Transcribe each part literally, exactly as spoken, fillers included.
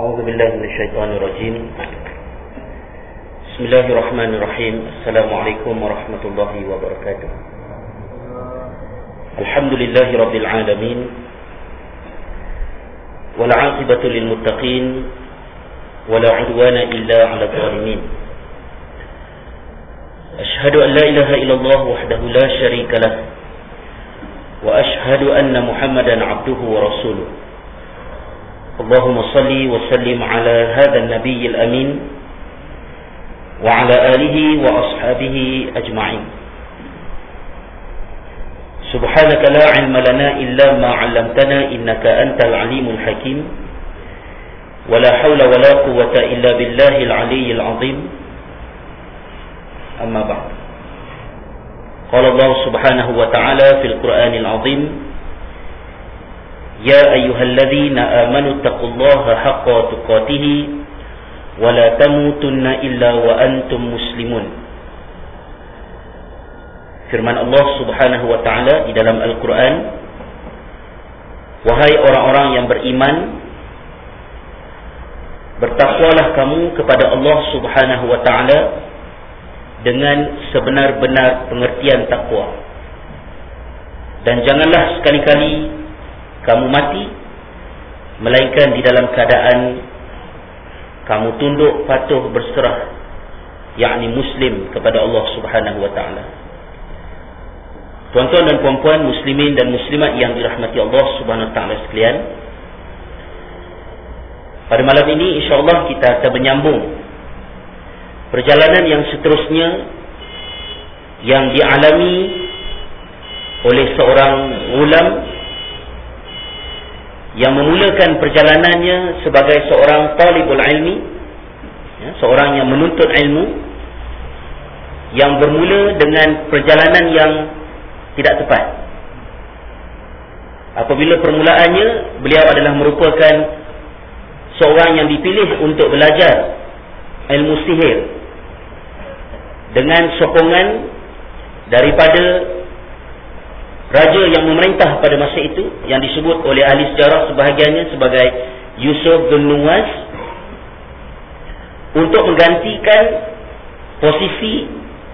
أعوذ بالله من الشيطان الرجيم. بسم الله الرحمن الرحيم. السلام عليكم ورحمة الله وبركاته. الحمد لله رب العالمين، والعاقبة للمتقين، ولا عدوان إلا على الظالمين. أشهد أن لا إله إلا الله وحده لا شريك له، وأشهد أن محمدا عبده ورسوله. اللهم صل وسلم على هذا النبي الأمين وعلى آله وأصحابه أجمعين. سبحانك لا علم لنا إلا ما علمتنا إنك أنت العليم الحكيم، ولا حول ولا قوة إلا بالله العلي العظيم. أما بعد، قال الله سبحانه وتعالى في القرآن العظيم: يا أيها الذين آمنوا اتقوا الله حق تقاته ولا تموتن إلا وأنتم مسلمون. Firman Allah Subhanahu wa taala di dalam Al-Quran, wahai orang-orang yang beriman, bertakwalah kamu kepada Allah Subhanahu wa taala dengan sebenar-benar pengertian takwa, dan janganlah sekali-kali kamu mati melainkan di dalam keadaan kamu tunduk patuh berserah, yakni muslim kepada Allah Subhanahu wa taala. Tuan-tuan dan puan-puan muslimin dan muslimat yang dirahmati Allah Subhanahu wa taala sekalian, pada malam ini insya-Allah kita akan menyambung perjalanan yang seterusnya yang dialami oleh seorang ulam yang memulakan perjalanannya sebagai seorang talibul ilmi, ya, seorang yang menuntut ilmu, yang bermula dengan perjalanan yang tidak tepat. Apabila permulaannya, beliau adalah merupakan seorang yang dipilih untuk belajar ilmu sihir dengan sokongan daripada raja yang memerintah pada masa itu, yang disebut oleh ahli sejarah sebahagiannya sebagai Yusuf bin Nuwas, untuk menggantikan posisi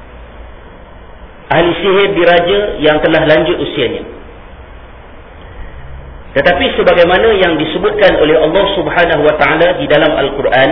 ahli sihir diraja yang telah lanjut usianya. Tetapi sebagaimana yang disebutkan oleh Allah Subhanahu wa taala di dalam Al-Quran,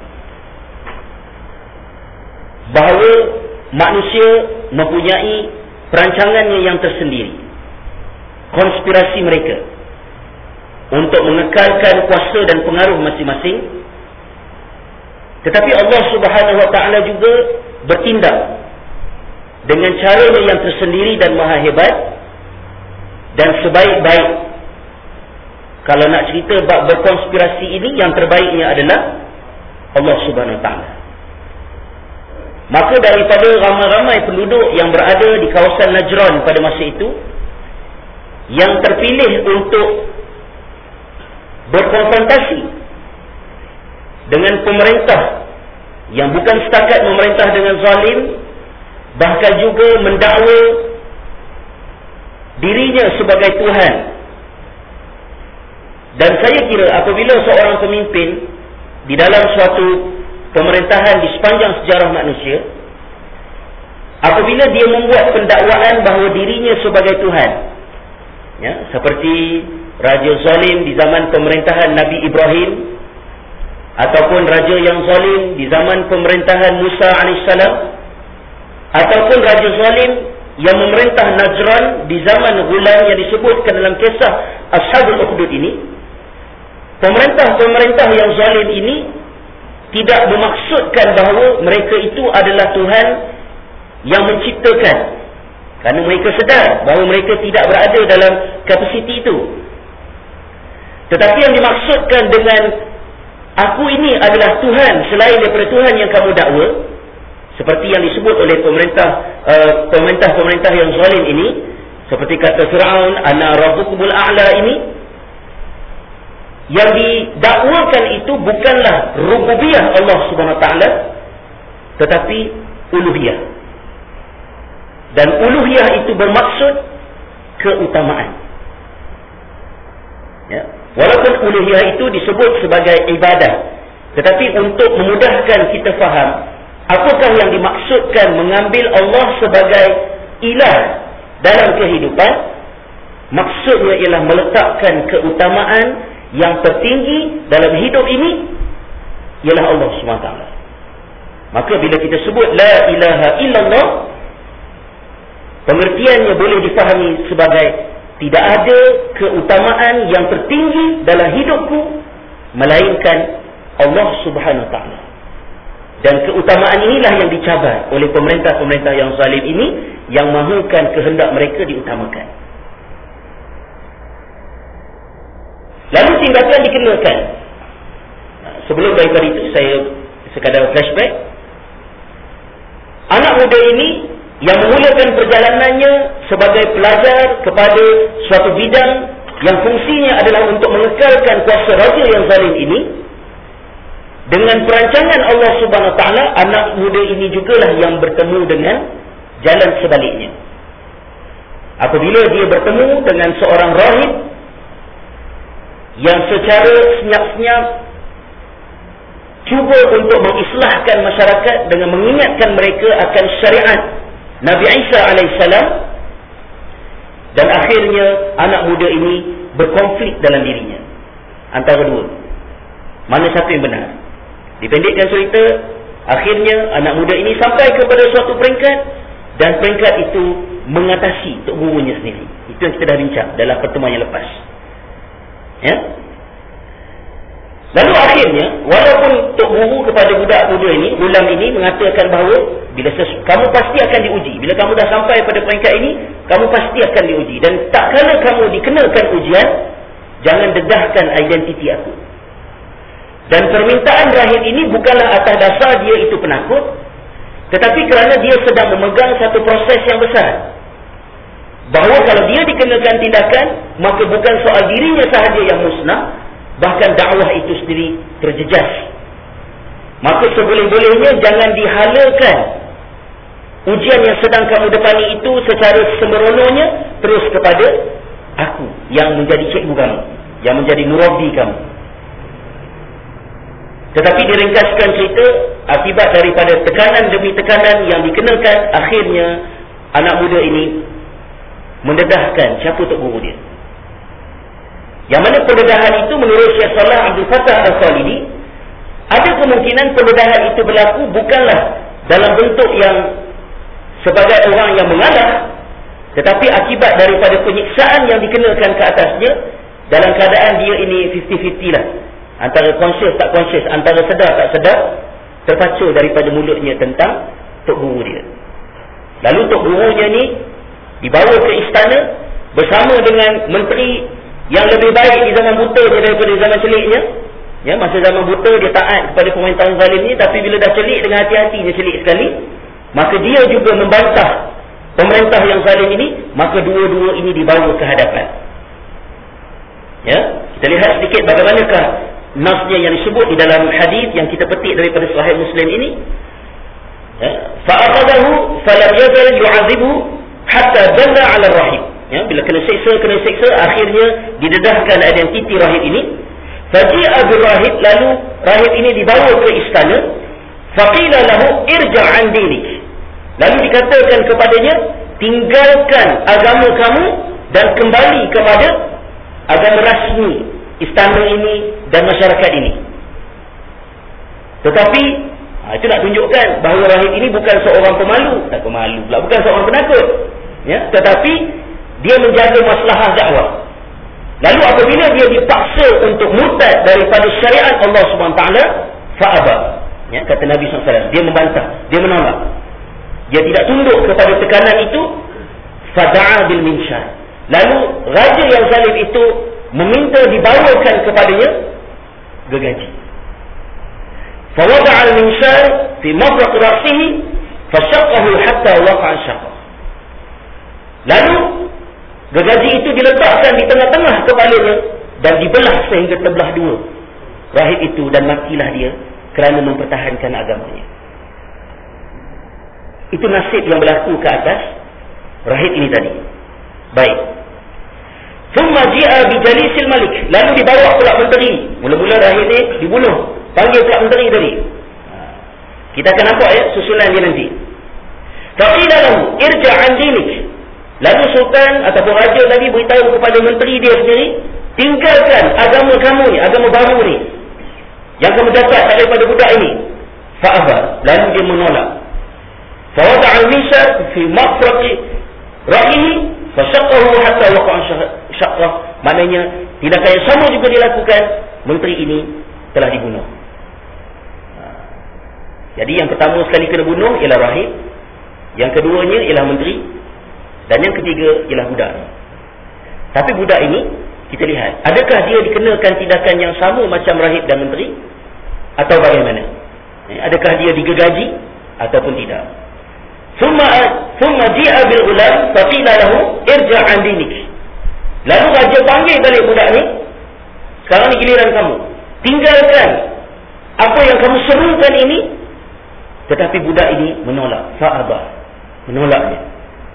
bahawa manusia mempunyai perancangannya yang tersendiri, konspirasi mereka untuk mengekalkan kuasa dan pengaruh masing-masing. Tetapi Allah Subhanahu wa taala juga bertindak dengan caranya yang tersendiri dan maha hebat, dan sebaik-baik. Kalau nak cerita bab berkonspirasi ini, yang terbaiknya adalah Allah Subhanahu wa taala. Maka daripada ramai-ramai penduduk yang berada di kawasan Najran pada masa itu, yang terpilih untuk berkonfrontasi dengan pemerintah yang bukan setakat memerintah dengan zalim, bahkan juga mendakwa dirinya sebagai Tuhan. Dan saya kira apabila seorang pemimpin di dalam suatu pemerintahan di sepanjang sejarah manusia, apabila dia membuat pendakwaan bahawa dirinya sebagai Tuhan, ya, seperti raja zalim di zaman pemerintahan Nabi Ibrahim, ataupun raja yang zalim di zaman pemerintahan Musa alaihissalam, ataupun raja zalim yang memerintah Najran di zaman Ghulam yang disebutkan dalam kisah Ashabul Ukhdud ini. Pemerintah-pemerintah yang zalim ini tidak bermaksudkan bahawa mereka itu adalah Tuhan yang menciptakan, kerana mereka sedar bahawa mereka tidak berada dalam kapasiti itu. Tetapi yang dimaksudkan dengan aku ini adalah Tuhan selain daripada Tuhan yang kamu dakwa, seperti yang disebut oleh pemerintah uh, pemerintah-pemerintah yang zalim ini, seperti kata Fir'aun, ana rabbukumul a'la ini. Yang didakwakan itu bukanlah rububiyah Allah Subhanahu wa taala, tetapi uluhiyah. Dan uluhiyah itu bermaksud keutamaan. Ya. Walaupun uluhiyah itu disebut sebagai ibadah, Tetapi untuk memudahkan kita faham, apakah yang dimaksudkan mengambil Allah sebagai ilah dalam kehidupan, maksudnya ialah meletakkan keutamaan yang tertinggi dalam hidup ini ialah Allah subhanahu wa taala. Maka bila kita sebut la ilaha illallah, pengertiannya boleh difahami sebagai tidak ada keutamaan yang tertinggi dalam hidupku melainkan Allah subhanahu wa ta'ala. Dan keutamaan inilah yang dicabar oleh pemerintah-pemerintah yang zalim ini, yang mahukan kehendak mereka diutamakan. Lalu tindakan dikenakan. Sebelum daripada itu saya sekadar flashback. Anak muda ini yang memulakan perjalanannya sebagai pelajar kepada suatu bidang yang fungsinya adalah untuk mengekalkan kuasa raja yang zalim ini, dengan perancangan Allah subhanahu wa taala, anak muda ini jugalah yang bertemu dengan jalan sebaliknya. Apabila dia bertemu dengan seorang rahib yang secara senyap-senyap cuba untuk mengislahkan masyarakat dengan mengingatkan mereka akan syariat Nabi Isa alaihissalam, dan akhirnya anak muda ini berkonflik dalam dirinya antara dua, mana satu yang benar. Dipendekkan cerita, akhirnya anak muda ini sampai kepada suatu peringkat, dan peringkat itu mengatasi tok gurunya sendiri. Itu yang kita dah bincang dalam pertemuan yang lepas. Ya. Lalu akhirnya, walaupun tok guru kepada budak muda ini, ulam ini mengatakan bahawa bila sesu, kamu pasti akan diuji. Bila kamu dah sampai pada peringkat ini, kamu pasti akan diuji. Dan tak kala kamu dikenakan ujian, jangan dedahkan identiti aku. Dan permintaan rahib ini bukanlah atas dasar dia itu penakut, tetapi kerana dia sedang memegang satu proses yang besar. Bahawa kalau dia dikenakan tindakan, maka bukan soal dirinya sahaja yang musnah, bahkan dakwah itu sendiri terjejas. Maka seboleh-bolehnya jangan dihalakan ujian yang sedang kamu depani itu secara sembrononya terus kepada aku yang menjadi cikgu kamu, yang menjadi murabi kamu. Tetapi diringkaskan cerita, akibat daripada tekanan demi tekanan yang dikenakan, akhirnya anak muda ini mendedahkan siapa tok guru dia. Yang mana pendedahan itu menurut Syekh Salah Abdul Fattah Al-Khalidi, ada kemungkinan pendedahan itu berlaku bukanlah dalam bentuk yang sebagai orang yang mengalah, tetapi akibat daripada penyiksaan yang dikenakan ke atasnya, dalam keadaan dia ini lima puluh lima puluh lah, antara conscious tak conscious, antara sedar tak sedar, terpacu daripada mulutnya tentang tok guru dia. Lalu tok gurunya ni dibawa ke istana bersama dengan menteri yang lebih baik di zaman buta dia daripada zaman celiknya. Ya, masa zaman buta dia taat kepada pemerintahan zalim ni, tapi bila dah celik, dengan hati-hati dia celik sekali, maka dia juga membantah pemerintah yang zalim ini, maka dua-dua ini dibawa ke hadapan. Ya, kita lihat sedikit bagaimanakah nasnya yang disebut di dalam hadis yang kita petik daripada Sahih Muslim ini. Ya, fa'aqadahu falam yazal yu'adzibu hatta dalla 'ala ar-rahib. Ya, bila kena siksa, kena siksa, akhirnya didedahkan identiti rahib ini. Faji'a bir-rahib, lalu rahib ini dibawa ke istana. Faqila lahu irja' 'an dinik. Lalu dikatakan kepadanya, tinggalkan agama kamu dan kembali kepada agama rasmi istana ini dan masyarakat ini. Tetapi ha, itu nak tunjukkan bahawa rahib ini bukan seorang pemalu, tak pemalu pula, bukan seorang penakut. Ya, tetapi dia menjaga maslahah dakwah. Lalu apabila dia dipaksa untuk murtad daripada syariat Allah subhanahu wa taala, fa'aba. Ya, kata Nabi sallallahu alaihi wasallam, dia membantah, dia menolak. Dia tidak tunduk kepada tekanan itu, fada'a bil minshar. Lalu raja yang zalim itu meminta dibawakan kepadanya gergaji. Fawada'a al-minshar fi mafraq ra'sihi fashaqqahu hatta waqa'a shaqqa. Lalu gergaji itu diletakkan di tengah-tengah kepalanya dan dibelah sehingga terbelah dua rahib itu, dan matilah dia kerana mempertahankan agamanya. Itu nasib yang berlaku ke atas rahib ini tadi. Baik. Thumma ji'a bi jalisil malik. Lalu dibawa pula menteri. Mula-mula rahib ini dibunuh panggil pihak menteri tadi. Kita akan nampak ya susunan dia nanti. Faqila lahu irja' an dinik. Lalu sultan ataupun raja tadi beritahu kepada menteri dia sendiri, tinggalkan agama kamu ni, agama baru ni yang kamu dapat daripada budak ini. Fa'aba, lalu dia menolak. Fawada'a al-misar fi mafraqi ra'yihi fasyaqahu hatta waqa'a syaqqah. Maknanya tindakan yang sama juga dilakukan, menteri ini telah dibunuh. Jadi yang pertama sekali kena bunuh ialah rahib, yang keduanya ialah menteri, dan yang ketiga ialah budak. Tapi budak ini kita lihat, adakah dia dikenakan tindakan yang sama macam rahib dan menteri atau bagaimana? Adakah dia digergaji ataupun tidak? Thumma thumma ji'a bil ulam faqila lahu irja' an dinik. Lalu raja panggil balik budak ni, sekarang ni giliran kamu, tinggalkan apa yang kamu serukan ini. Tetapi budak ini menolak. Fa'abah, menolaknya.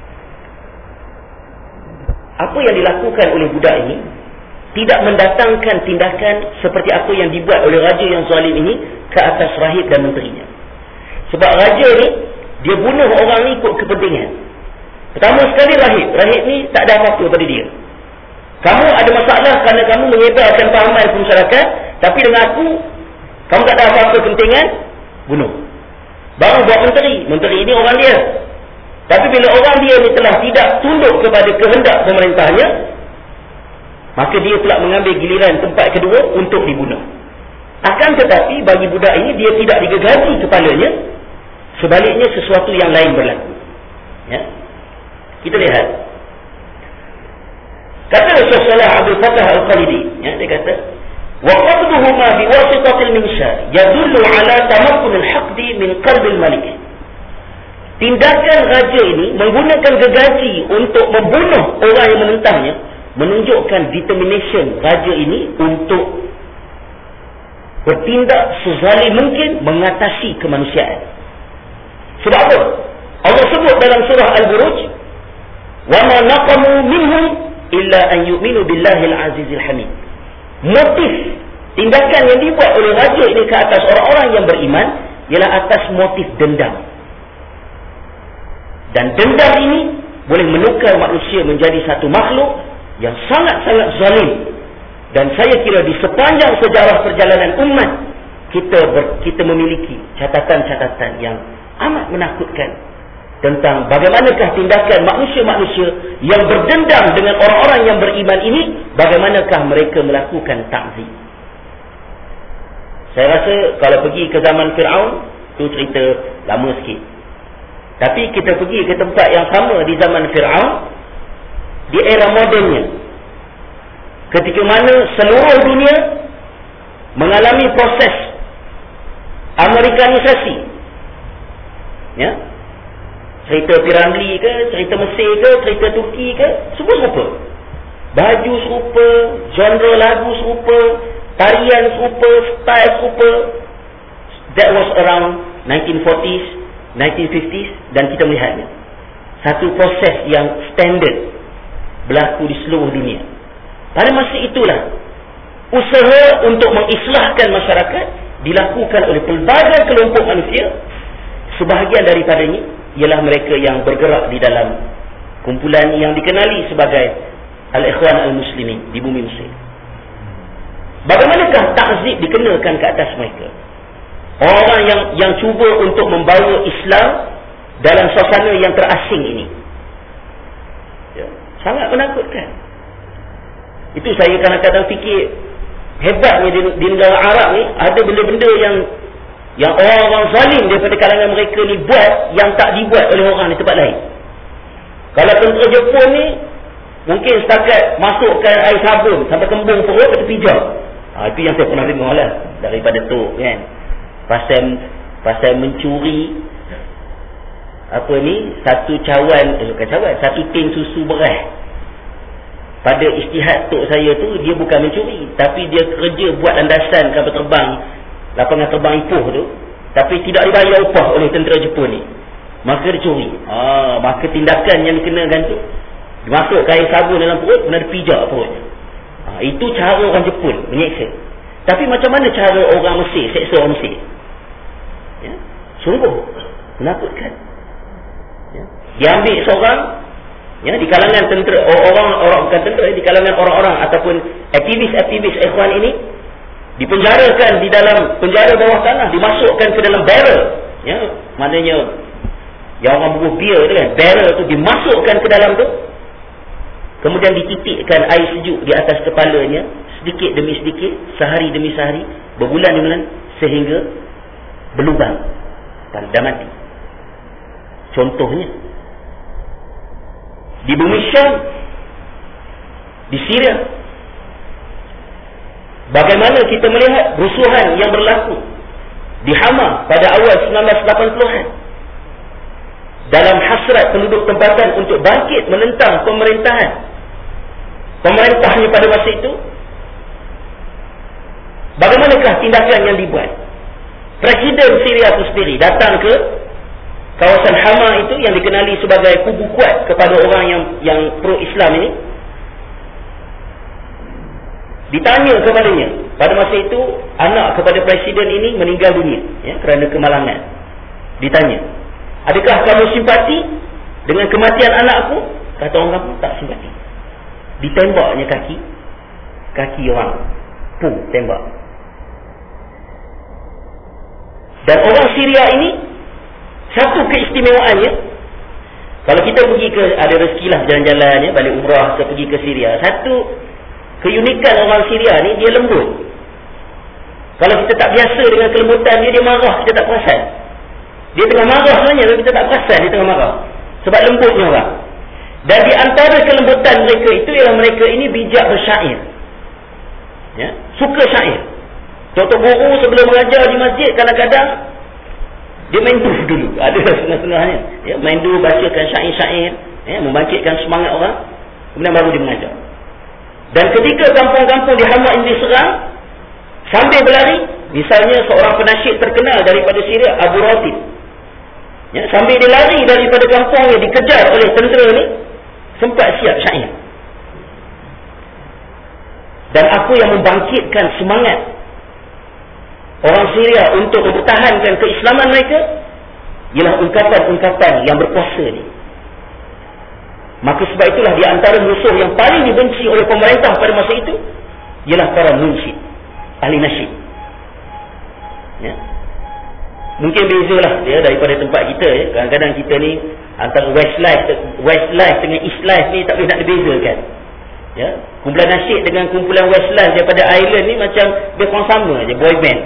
Apa yang dilakukan oleh budak ini tidak mendatangkan tindakan seperti apa yang dibuat oleh raja yang zalim ini ke atas rahib dan menterinya. Sebab raja ni dia bunuh orang ni ikut kepentingan. Pertama sekali rahib, rahib ni tak ada apa-apa pada dia. Kamu ada masalah kerana kamu menyebarkan fahaman ke masyarakat, tapi dengan aku kamu tak ada apa-apa kepentingan, bunuh. Baru buat menteri, menteri ini orang dia. Tapi bila orang dia ni telah tidak tunduk kepada kehendak pemerintahnya, maka dia pula mengambil giliran tempat kedua untuk dibunuh. Akan tetapi bagi budak ini dia tidak digergaji kepalanya, sebaliknya sesuatu yang lain berlaku. Ya. Kita lihat. Kata Syekh Salah Abdul Fattah Al-Khalidi, ya, dia kata, wa qadduhuma biwasitatil minshar yadullu ala tamakkun al-haqdi min qalbi al-malik. Tindakan raja ini menggunakan gergaji untuk membunuh orang yang menentangnya menunjukkan determination raja ini untuk bertindak sezalim mungkin mengatasi kemanusiaan. Sebab apa? Allah sebut dalam surah Al-Buruj, wa ma naqamu minhum illa an yu'minu billahil azizil hamid. Motif tindakan yang dibuat oleh raja ini ke atas orang-orang yang beriman ialah atas motif dendam. Dan dendam ini boleh menukar manusia menjadi satu makhluk yang sangat-sangat zalim. Dan saya kira di sepanjang sejarah perjalanan umat kita ber, kita memiliki catatan-catatan yang amat menakutkan tentang bagaimanakah tindakan manusia-manusia yang berdendam dengan orang-orang yang beriman ini, bagaimanakah mereka melakukan takzib. Saya rasa kalau pergi ke zaman Fir'aun, tu cerita lama sikit. Tapi kita pergi ke tempat yang sama di zaman Fir'aun, di era modernnya, ketika mana seluruh dunia mengalami proses Amerikanisasi. Ya, cerita Piramli ke, cerita Mesir ke, cerita Turki ke, semua serupa. Baju serupa, genre lagu serupa, tarian serupa, style serupa. That was around nineteen forties, nineteen fifties, dan kita melihatnya. Satu proses yang standard berlaku di seluruh dunia. Pada masa itulah usaha untuk mengislahkan masyarakat dilakukan oleh pelbagai kelompok manusia. Sebahagian daripadanya ialah mereka yang bergerak di dalam kumpulan yang dikenali sebagai Al-Ikhwan Al-Muslimin di bumi Mesir. Bagaimanakah takzib dikenakan ke atas mereka? Orang yang yang cuba untuk membawa Islam dalam suasana yang terasing ini. Ya, sangat menakutkan. Itu saya kadang-kadang fikir, hebatnya di, di negara Arab ni ada benda-benda yang yang orang-orang zalim daripada kalangan mereka ni buat yang tak dibuat oleh orang di tempat lain. Kalau tentera Jepun ni mungkin setakat masukkan air sabun sampai kembung perut ke tepi jauh. Ha, itu yang saya pernah dengar lah daripada tu kan. Pasal pasal mencuri apa ni satu cawan eh, bukan cawan satu tin susu beras. Pada ijtihad tok saya tu, dia bukan mencuri, tapi dia kerja buat landasan kapal terbang, lapangan terbang Ipoh tu, tapi tidak dibayar upah oleh tentera Jepun ni. Maka dia curi. Ah, maka tindakan yang dikenakan tu, dimasuk air sabun dalam perut, kena dipijak perutnya. Ah, itu cara orang Jepun menyeksa. Tapi macam mana cara orang Mesir seksa orang Mesir? Ya, sungguh menakutkan. Ya, dia ambil seorang, ya, di kalangan tentera, orang orang bukan tentera, di kalangan orang-orang ataupun aktivis-aktivis ikhwan ini, dipenjarakan di dalam penjara bawah tanah, dimasukkan ke dalam barrel, ya, maknanya yang orang bubuh bia tu kan, barrel tu dimasukkan ke dalam tu, kemudian dititikkan air sejuk di atas kepalanya, sedikit demi sedikit, sehari demi sehari, berbulan demi bulan, sehingga berlubang dan mati. Contohnya di bumi Syam, di Syria, bagaimana kita melihat rusuhan yang berlaku di Hama pada awal sembilan belas lapan puluhan, dalam hasrat penduduk tempatan untuk bangkit menentang pemerintahan pemerintahnya pada masa itu. Bagaimanakah tindakan yang dibuat? Presiden Syria itu sendiri datang ke kawasan Hama itu yang dikenali sebagai kubu kuat kepada orang yang yang pro-Islam ini. Ditanya kepadanya, pada masa itu anak kepada presiden ini meninggal dunia, ya, kerana kemalangan. Ditanya, adakah kamu simpati dengan kematian anakku? Kata orang kampung, tak simpati. Ditembaknya kaki kaki orang, pum, tembak. Dan orang Syria ini, satu keistimewaannya, kalau kita pergi ke, ada rezekilah jalan-jalan, ya, balik umrah ke pergi ke Syria, satu keunikan orang Syria ni, dia lembut. Kalau kita tak biasa dengan kelembutan dia, dia marah, kita tak perasan. Dia tengah marah sebenarnya, tapi kita tak perasan dia tengah marah, sebab lembutnya orang. Dan di antara kelembutan mereka itu ialah mereka ini bijak bersyair, ya, suka syair. Contoh guru sebelum mengajar di masjid, kadang-kadang dia main duh dulu, ada setengah-setengahnya, ya, main duh, bacakan syair-syair, ya, membangkitkan semangat orang, kemudian baru dia mengajar. Dan ketika kampung-kampung di Hama ini diserang, sambil berlari, misalnya seorang penasyid terkenal daripada Syria, Abu Ratib, ya, sambil dia lari daripada kampung yang dikejar oleh tentera ni, sempat siap syair. Dan apa yang membangkitkan semangat orang Syria untuk mempertahankan keislaman mereka ialah ungkapan-ungkapan yang berkuasa ni. Maka sebab itulah di antara musuh yang paling dibenci oleh pemerintah pada masa itu ialah para munsyid, ahli nasyid, ya. Mungkin bezalah, ya, daripada tempat kita, ya. Kadang-kadang kita ni antara Westlife Westlife dengan Eastlife ni tak boleh nak dibezakan, ya. Kumpulan nasyid dengan kumpulan Westlife daripada Ireland ni macam dia orang sama je, boy band.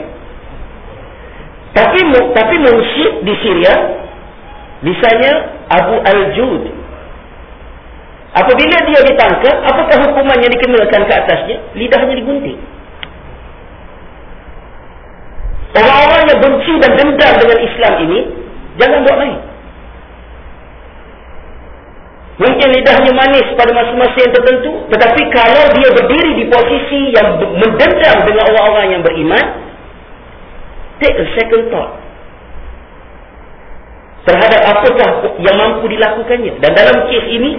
Tapi tapi munsyid di Syria, misalnya Abu Al-Jud, apabila dia ditangkap, apakah hukuman yang dikenakan ke atasnya? Lidahnya digunting. Orang-orang yang benci dan dendam dengan Islam ini, jangan buat main. Mungkin lidahnya manis pada masa-masa yang tertentu, tetapi kalau dia berdiri di posisi yang mendendam dengan orang-orang yang beriman, take a second thought terhadap apakah yang mampu dilakukannya. Dan dalam kes ini,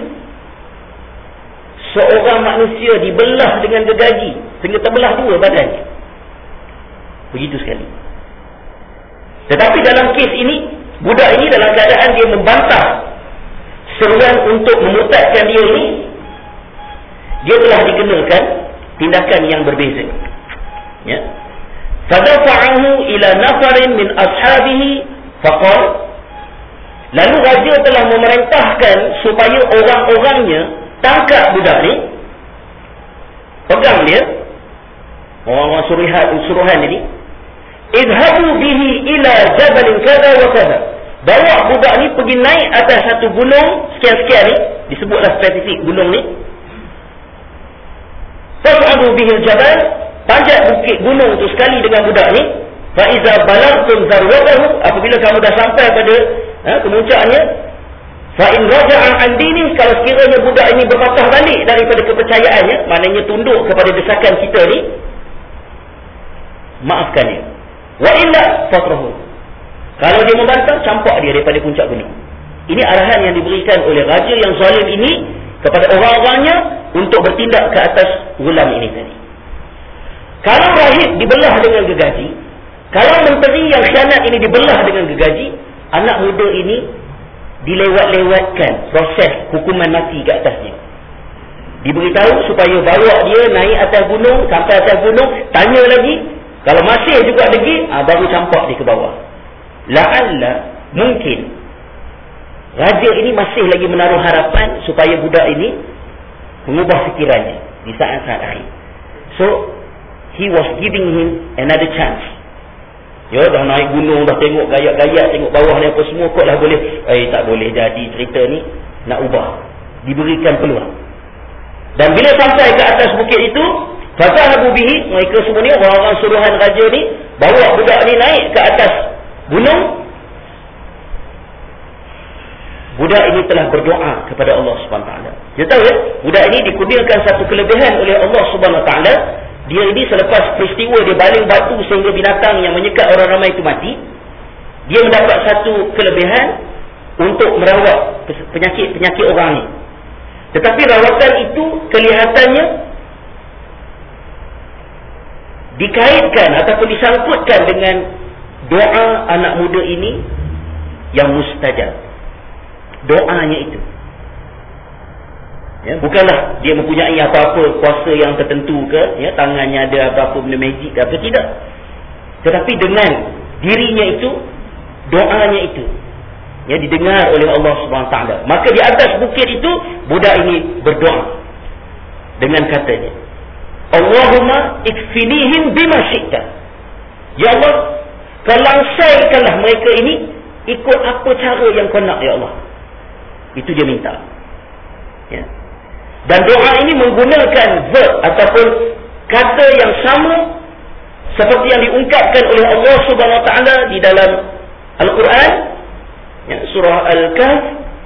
seorang manusia dibelah dengan gergaji sehingga terbelah dua badannya. Begitu sekali. Tetapi dalam kes ini, budak ini dalam keadaan dia membantah seruan untuk memurtadkan dia ini, dia telah dikenakan tindakan yang berbeza, ya. Fadafa'ahu ila nafarin min ashabihi faqal, lalu raja telah memerintahkan supaya orang-orangnya tangkap budak ni, pegang dia, orang-orang suruhan, suruhan ini, idhabu bihi ila jabalin kada wa kada, bawa budak ni pergi naik atas satu gunung sekian-sekian ni, disebutlah spesifik gunung ni, fas'adu bihi al-jabal, panjat bukit gunung tu sekali dengan budak ni, fa iza balagtum zarwatahu, apabila kamu dah sampai pada ha, kemuncaknya, fa in raja'a an dini, kalau sekiranya budak ini berpatah balik daripada kepercayaannya, maknanya tunduk kepada desakan kita ni, maafkan dia. Wa illa fatrahu, kalau dia membantah, campak dia daripada puncak gunung. Ini arahan yang diberikan oleh raja yang zalim ini kepada orang-orangnya untuk bertindak ke atas gulam ini tadi. Kalau rahib dibelah dengan gergaji, kalau menteri yang khianat ini dibelah dengan gergaji, anak muda ini dilewat-lewatkan proses hukuman mati ke atasnya. Diberitahu supaya bawa dia naik atas gunung, sampai atas gunung, tanya lagi, kalau masih juga degil, ha, baru campak dia ke bawah. La'alla, mungkin raja ini masih lagi menaruh harapan supaya budak ini mengubah fikirannya di saat-saat akhir. So he was giving him another chance. Ya, dah naik gunung, dah tengok gayat-gayat, tengok bawah ni apa semua, kok dah boleh, eh tak boleh jadi cerita ni, nak ubah. Diberikan peluang. Dan bila sampai ke atas bukit itu, fazahabu bihi, mereka semua ni, orang-orang suruhan raja ni, bawa budak ni naik ke atas gunung. Budak ini telah berdoa kepada Allah subhanahu wa taala. Dia tahu ya, budak ini dikurniakan satu kelebihan oleh Allah subhanahu wa taala. Dia ini selepas peristiwa dia baling batu sehingga binatang yang menyekat orang ramai itu mati, dia mendapat satu kelebihan untuk merawat penyakit-penyakit orang ni. Tetapi rawatan itu kelihatannya dikaitkan ataupun disangkutkan dengan doa anak muda ini yang mustajab. Doanya itu, ya, bukanlah dia mempunyai apa-apa kuasa yang tertentu ke, ya, tangannya ada apa-apa benda magic ke apa, tidak. Tetapi dengan dirinya itu, doanya itu, ya, didengar oleh Allah subhanahu wa taala. Maka di atas bukit itu, budak ini berdoa dengan katanya, Allahumma ikfinihim bima syi'ta. Ya Allah, kau langsaikanlah mereka ini ikut apa cara yang kau nak, ya Allah. Itu dia minta, ya. Dan doa ini menggunakan verb ataupun kata yang sama seperti yang diungkapkan oleh Allah subhanahu wa taala di dalam Al-Quran, ya, surah Al-Kahf,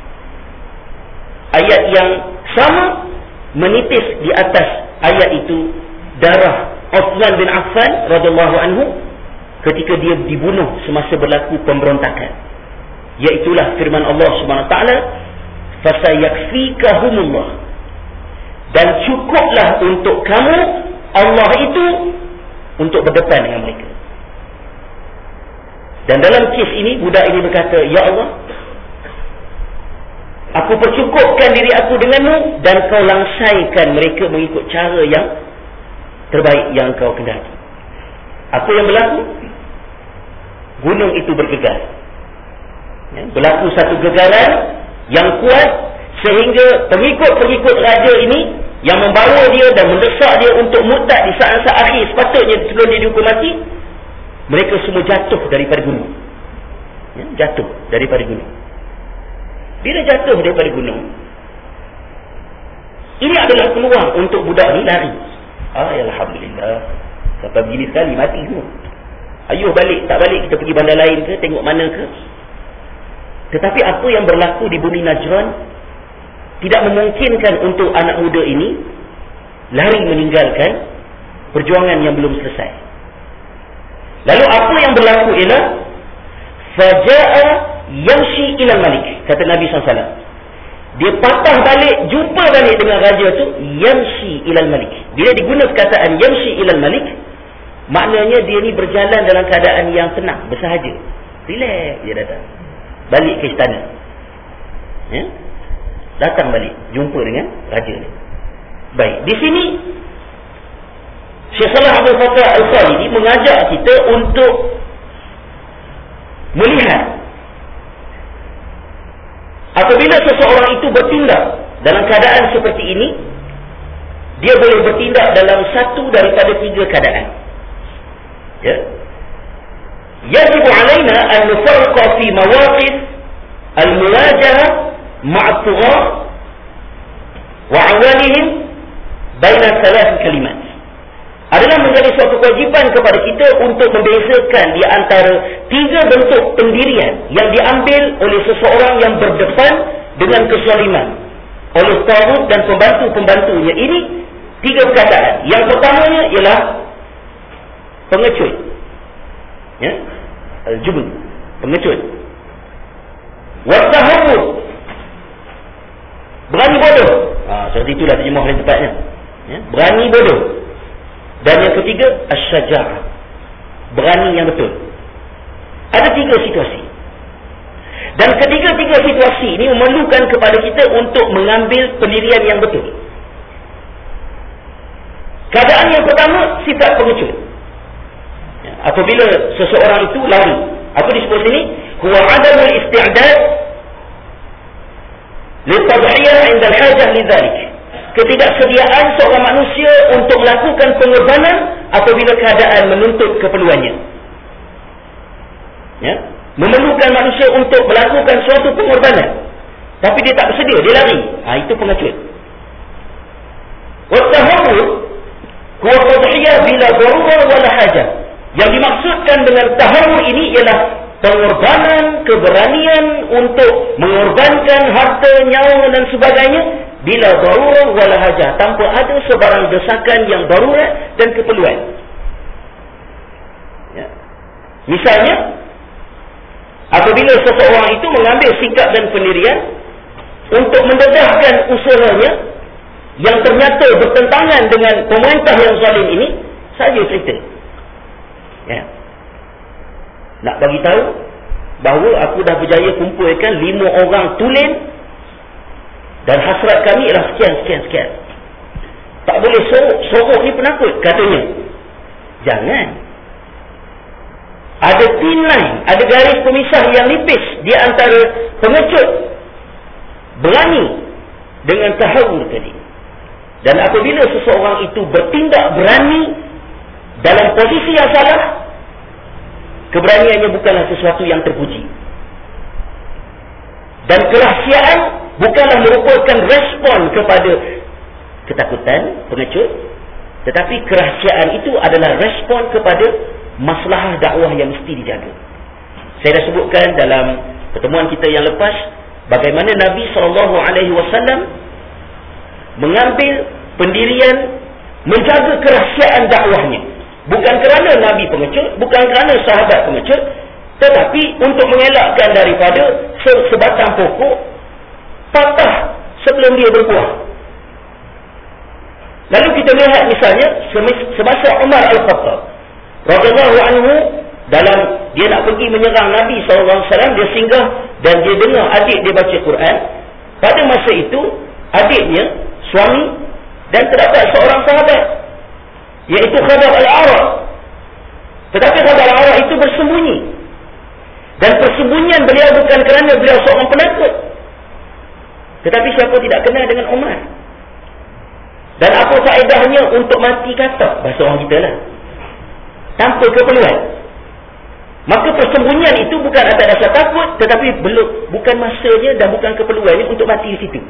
ayat yang sama menitis di atas ayat itu darah Uthman bin Affan radhiyallahu anhu ketika dia dibunuh semasa berlaku pemberontakan. Iaitulah firman Allah subhanahu wa taala, fasayakfikahumullah, dan cukuplah untuk kamu Allah itu untuk berdepan dengan mereka. Dan dalam kes ini budak ini berkata, ya Allah, aku percukupkan diri aku denganmu dan kau langsaikan mereka mengikut cara yang terbaik yang kau kendaki. Apa yang berlaku? Gunung itu bergegar, ya, berlaku satu gegaran yang kuat sehingga pengikut-pengikut raja ini yang membawa dia dan mendesak dia untuk murtad di saat-saat akhir sepatutnya sebelum dia dihukum mati, mereka semua jatuh daripada gunung, ya, jatuh daripada gunung. Bila jatuh daripada gunung, ini adalah peluang untuk budak ni lari. Ah, alhamdulillah, sampai begini sekali mati semua. Ayuh balik, tak balik kita pergi bandar lain ke, tengok mana ke. Tetapi apa yang berlaku di bumi Najran tidak memungkinkan untuk anak muda ini lari meninggalkan perjuangan yang belum selesai. Lalu apa yang berlaku ialah faja'a yamshi ila malik, kata Nabi sallallahu alaihi wasallam. Dia patah balik, jumpa balik dengan raja tu, yamshi ila malik. Bila digunakan perkataan yamshi ila malik, maknanya dia ni berjalan dalam keadaan yang tenang, bersahaja, relax, dia datang balik ke istana, ya? Datang balik jumpa dengan raja ni. Baik, di sini Syekh Salah Abdul Fattah Al-Khalidi mengajak kita untuk melihat apabila seseorang itu bertindak dalam keadaan seperti ini, dia boleh bertindak dalam satu daripada tiga keadaan, ya. Yajibu alaina an nufarqa fi mawaqif al-muwajahah ma'a tughah wa awalihim baina thalath kalimat. Adalah menjadi suatu kewajipan kepada kita untuk membezakan di antara tiga bentuk pendirian yang diambil oleh seseorang yang berdepan dengan kezaliman oleh taghut dan pembantu-pembantunya. Ini tiga perkataan. Yang pertamanya ialah pengecut, ya, al-jubn, pengecut. Wasahawud, berani bodoh. Ha, seperti itulah terjemah yang tepatnya, ya, berani bodoh. Dan yang ketiga, asy-syaja'ah, berani yang betul. Ada tiga situasi. Dan ketiga-tiga situasi ini memerlukan kepada kita untuk mengambil pendirian yang betul. Keadaan yang pertama, sifat pengecut. Ya, apabila seseorang itu lari, apa disebut sini? Huwa adamul isti'dad li tad'iyah 'inda al-hajah lidzalik. Ketidaksediaan seorang manusia untuk melakukan pengorbanan apabila keadaan menuntut keperluannya. Ya, memerlukan manusia untuk melakukan suatu pengorbanan, tapi dia tak bersedia, dia lari. Ha, itu pengecut. Wa tahawwur huwa tad'iyah bila darurah wala hajah. Yang dimaksudkan dengan tahawwur ini ialah pengorbanan, keberanian untuk mengorbankan harta, nyawa dan sebagainya bila darurah wala hajah, tanpa ada sebarang desakan yang darurat dan keperluan. Ya. Misalnya, apabila seseorang itu mengambil sikap dan pendirian untuk mendedahkan usahanya yang ternyata bertentangan dengan pemerintah yang zalim ini, saja cerita. Ya. Nak bagi tahu bahawa aku dah berjaya kumpulkan lima orang tulen dan hasrat kami ialah sekian, sekian, sekian. Tak boleh sorok. Sorok ni penakut, katanya. Jangan. Ada thin line, ada garis pemisah yang nipis di antara pengecut berani dengan tahawur tadi. Dan apabila seseorang itu bertindak berani dalam posisi yang salah, keberaniannya bukanlah sesuatu yang terpuji. Dan kerahsiaan bukanlah merupakan respon kepada ketakutan pengecut, tetapi kerahsiaan itu adalah respon kepada maslahah dakwah yang mesti dijaga. Saya dah sebutkan dalam pertemuan kita yang lepas bagaimana Nabi sallallahu alaihi wasallam mengambil pendirian menjaga kerahsiaan dakwahnya. Bukan kerana Nabi pengecut, bukan kerana sahabat pengecut, tetapi untuk mengelakkan daripada sebatang pokok patah sebelum dia berbuah. Lalu kita lihat misalnya semasa Umar Al-Khattab radhiyallahu anhu, dalam dia nak pergi menyerang Nabi sallallahu alaihi wasallam, dia singgah dan dia dengar adik dia baca Quran. Pada masa itu adiknya suami dan terdapat seorang sahabat, iaitu Khabar Al-Arab. Tetapi Khabar Al-Arab itu bersembunyi, dan persembunyian beliau bukan kerana beliau seorang penakut, tetapi siapa tidak kenal dengan Umar. Dan apa faedahnya untuk mati kata, bahasa orang kita lah, tanpa keperluan. Maka persembunyian itu bukan atas dasar takut, tetapi belum, bukan masanya dan bukan keperluannya untuk mati di situ.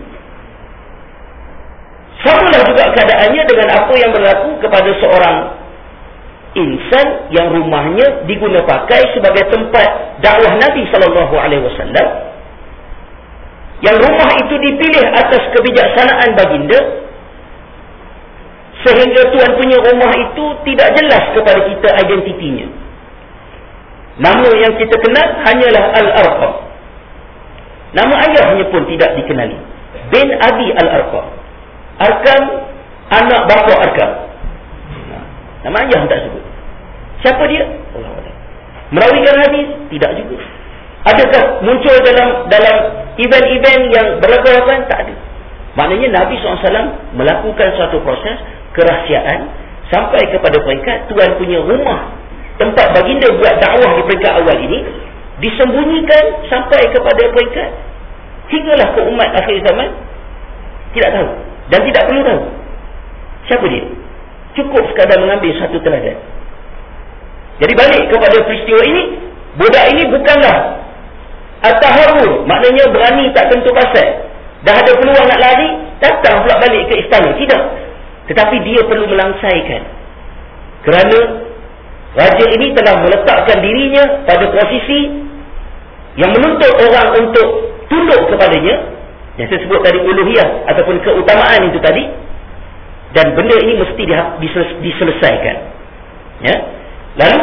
Samalah juga keadaannya dengan apa yang berlaku kepada seorang insan yang rumahnya diguna pakai sebagai tempat dakwah Nabi sallallahu alaihi wasallam, yang rumah itu dipilih atas kebijaksanaan baginda, sehingga tuan punya rumah itu tidak jelas kepada kita identitinya. Nama yang kita kenal hanyalah Al-Arqam. Nama ayahnya pun tidak dikenali, bin Abi Al-Arqam. Arkam, anak bapa Arkam. Nama ayah tak sebut. Siapa dia? Allah Allah. Merawikan hadis? Tidak juga. Adakah muncul dalam dalam event-event yang berlaku-laku? Tak ada. Maknanya Nabi sallallahu alaihi wasallam melakukan suatu proses kerahsiaan sampai kepada peringkat tuan punya rumah, tempat baginda buat dakwah di peringkat awal ini, disembunyikan sampai kepada peringkat hinggalah ke umat akhir zaman tidak tahu dan tidak perlu tahu siapa dia. Cukup sekadar mengambil satu teladan. Jadi balik kepada peristiwa ini, budak ini bukanlah at-tahawur, maknanya berani tak tentu pasal, dah ada peluang nak lari, datang pula balik ke istana. Tidak. Tetapi dia perlu melangsaikan, kerana raja ini telah meletakkan dirinya pada posisi yang menuntut orang untuk tunduk kepadanya, yang saya sebut tadi uluhiyah ataupun keutamaan itu tadi, dan benda ini mesti diselesaikan. Ya. Lalu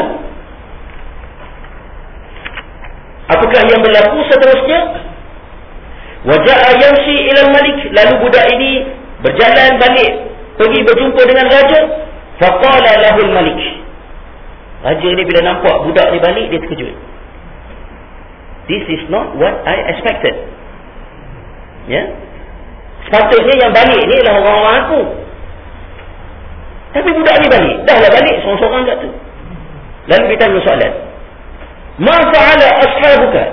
apakah yang berlaku seterusnya? Waja'a yamshi ilal malik, lalu budak ini berjalan balik pergi berjumpa dengan raja. Faqala lahul malik. Raja ni bila nampak budak ni balik, dia terkejut. This is not what I expected. Ya. Sepatutnya yang balik ni adalah orang-orang aku. Tapi budak ni balik. Dah lah balik seorang-seorang kat tu. Lalu kita tanya soalan. Ma fa'ala ashabuka?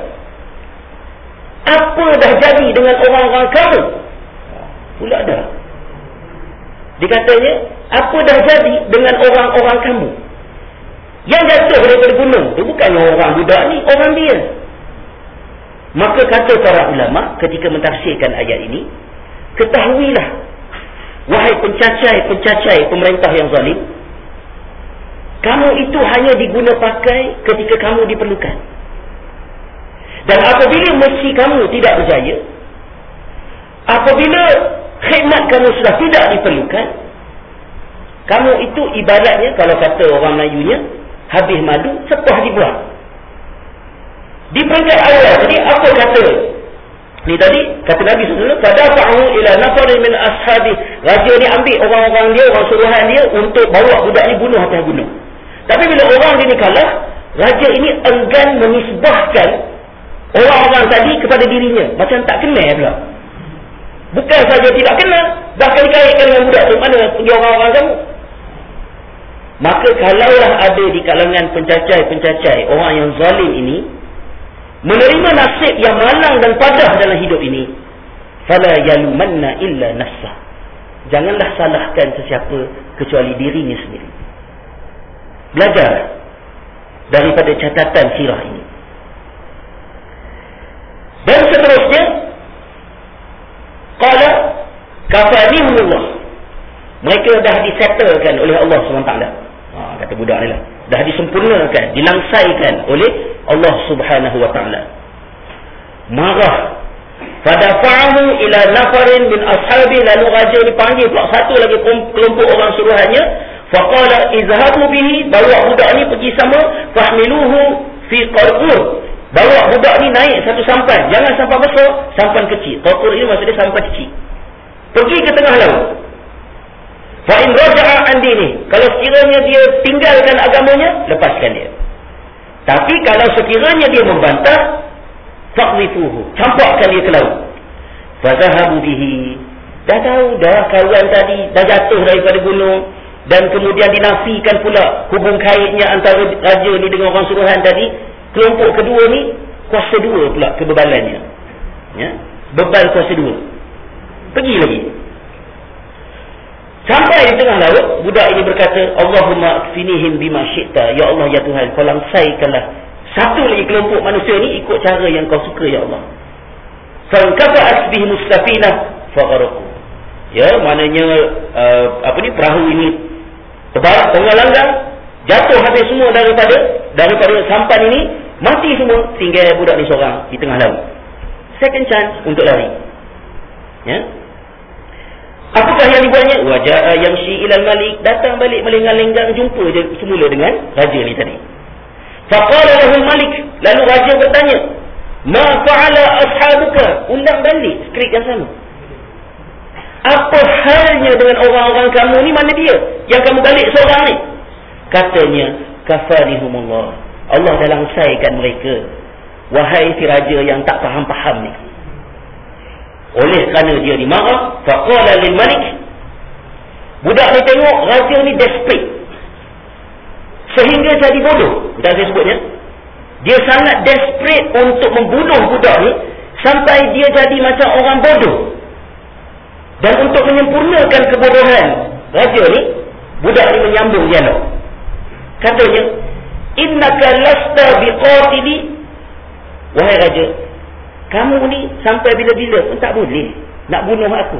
Apa dah jadi dengan orang-orang kamu? Pula dah. Dia katanya, apa dah jadi dengan orang-orang kamu? Yang jatuh daripada gunung tu bukannya orang budak ni, orang dia. Maka kata para ulama ketika mentafsirkan ayat ini, ketahuilah wahai pencacai-pencacai pemerintah yang zalim, kamu itu hanya diguna pakai ketika kamu diperlukan. Dan apabila misi kamu tidak berjaya, apabila khidmat kamu sudah tidak diperlukan, kamu itu ibaratnya, kalau kata orang Melayunya, habis madu, sepah dibuang. Di peringkat awal tadi, apa kata ni tadi? Kata Nabi sallallahu alaihi wasallam, fadafa'ahu ila nafarin min ashabi. Raja ni ambil orang-orang dia, orang suruhan dia untuk bawa budak ni bunuh atas gunung. Tapi bila orang dia ni kalah, raja ini enggan menisbahkan orang-orang tadi kepada dirinya. Macam tak kenal pula. Bukan saja tidak kenal, bahkan dikaitkan dengan budak tu. Mana pergi orang-orang kamu? Maka kalaulah ada di kalangan pencacai-pencacai, orang yang zalim ini menerima nasib yang malang dan padah dalam hidup ini, fala yalumanna illa nafsah. Janganlah salahkan sesiapa kecuali dirinya sendiri. Belajar daripada catatan sirah ini. Dan seterusnya, qala kafanihullah. Mereka dah disettlekan oleh Allah subhanahu wa taala. Ha, kata budak ni lah. Dah disempurnakan, dilangsaikan oleh Allah subhanahu wa ta'ala. Marah. Fadafa'ahu ila nafarin min ashabi. Lalu raja dipanggil pula satu lagi kelompok orang suruhannya. Faqala izhabu bihi. Bawa budak ni pergi sama. Fahmiluhu fi qarqur. Bawa budak ni naik satu sampan. Jangan sampan besar, sampan kecil. Qarqur ini maksudnya sampan kecil. Pergi ke tengah laut. Fa in raja'a an dini, kalau sekiranya dia tinggalkan agamanya, lepaskan dia. Tapi kalau sekiranya dia membantah, faqdhifuhu, campakkan dia ke laut. Fa zahabu bihi, dah tahu dah kawan tadi dah jatuh daripada gunung, dan kemudian dinafikan pula hubung kaitnya antara raja ni dengan orang suruhan tadi. Kelompok kedua ni kuasa dua pula kebebalannya. Ya, bebal kuasa dua. Pergi lagi. Sampai di tengah laut, budak ini berkata, Allahumma akfinihim bima syi'ta. Ya Allah, ya Tuhan, kau langsaikanlah satu lagi kelompok manusia ni ikut cara yang kau suka, ya Allah. Fankafa'at bihi mustafinah fagharaqu. Ya, maknanya uh, apa ni, perahu ini terbalik, tengah-langgang, jatuh habis semua daripada daripada sampan ini, mati semua, tinggal budak ni seorang di tengah laut. Second chance untuk lari. Ya. Apakah yang dibuatnya? Wajah yang syi ilal malik, datang balik melenggang-lenggang, jumpa je semula dengan raja ni tadi. Faqala lahul malik, lalu raja bertanya, ma fa'ala ashabuka? Undang balik skrip yang sama. Apa halnya dengan orang-orang kamu ni? Mana dia yang kamu balik seorang ni? Katanya, kafanihumullah, Allah dah langsaikan mereka. Wahai si raja yang tak faham-faham ni. Oleh kerana dia dimarah, faqala lil malik, budak ni tengok raja ni desperate sehingga jadi bodoh. Dah saya sebutnya, dia sangat desperate untuk membunuh budak ni sampai dia jadi macam orang bodoh. Dan untuk menyempurnakan kebodohan raja ni, budak ni menyambung dialog. Katanya, innaka lasta biqatili. Wahai raja, kamu ni sampai bila-bila pun tak boleh nak bunuh aku,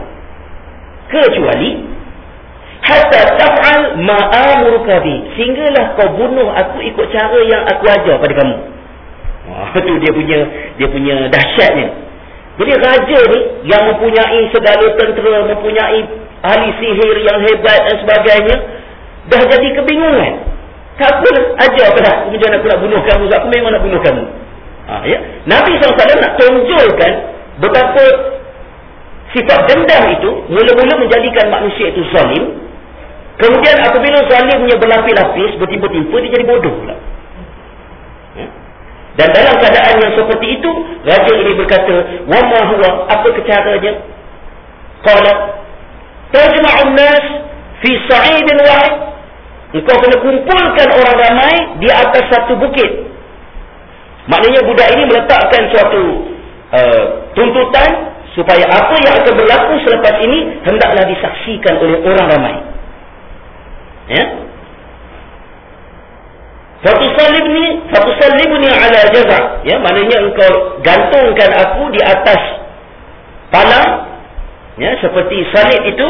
kecuali hatta taf'al ma amuruka bi, sehinggalah kau bunuh aku ikut cara yang aku ajar pada kamu. Wah, tu dia punya dia punya dahsyatnya. Jadi raja ni yang mempunyai segala tentera, mempunyai ahli sihir yang hebat dan sebagainya, dah jadi kebingungan. Tak apa, ajar pada aku, macam aku nak bunuh kamu, aku memang nak bunuh kamu. Ha, ya? Nabi sallallahu alaihi wasallam nak tunjukkan betapa sifat dendam itu mula-mula menjadikan manusia itu zalim, Kemudian apabila zalimnya berlapis-lapis, bertimpa-timpa, dia jadi bodoh pula. Ya? Dan dalam keadaan yang seperti itu, raja ini berkata, wa ma huwa, apa caranya? Qala tajma'un nas fi sa'idin wahid. Engkau kena kumpulkan orang ramai di atas satu bukit. Maknanya budak ini meletakkan suatu uh, tuntutan supaya apa yang akan berlaku selepas ini hendaklah disaksikan oleh orang ramai. Ya. Fatusallibni fatusallibni ala jaza'. Ya, maknanya engkau gantungkan aku di atas palang, ya, seperti salib itu.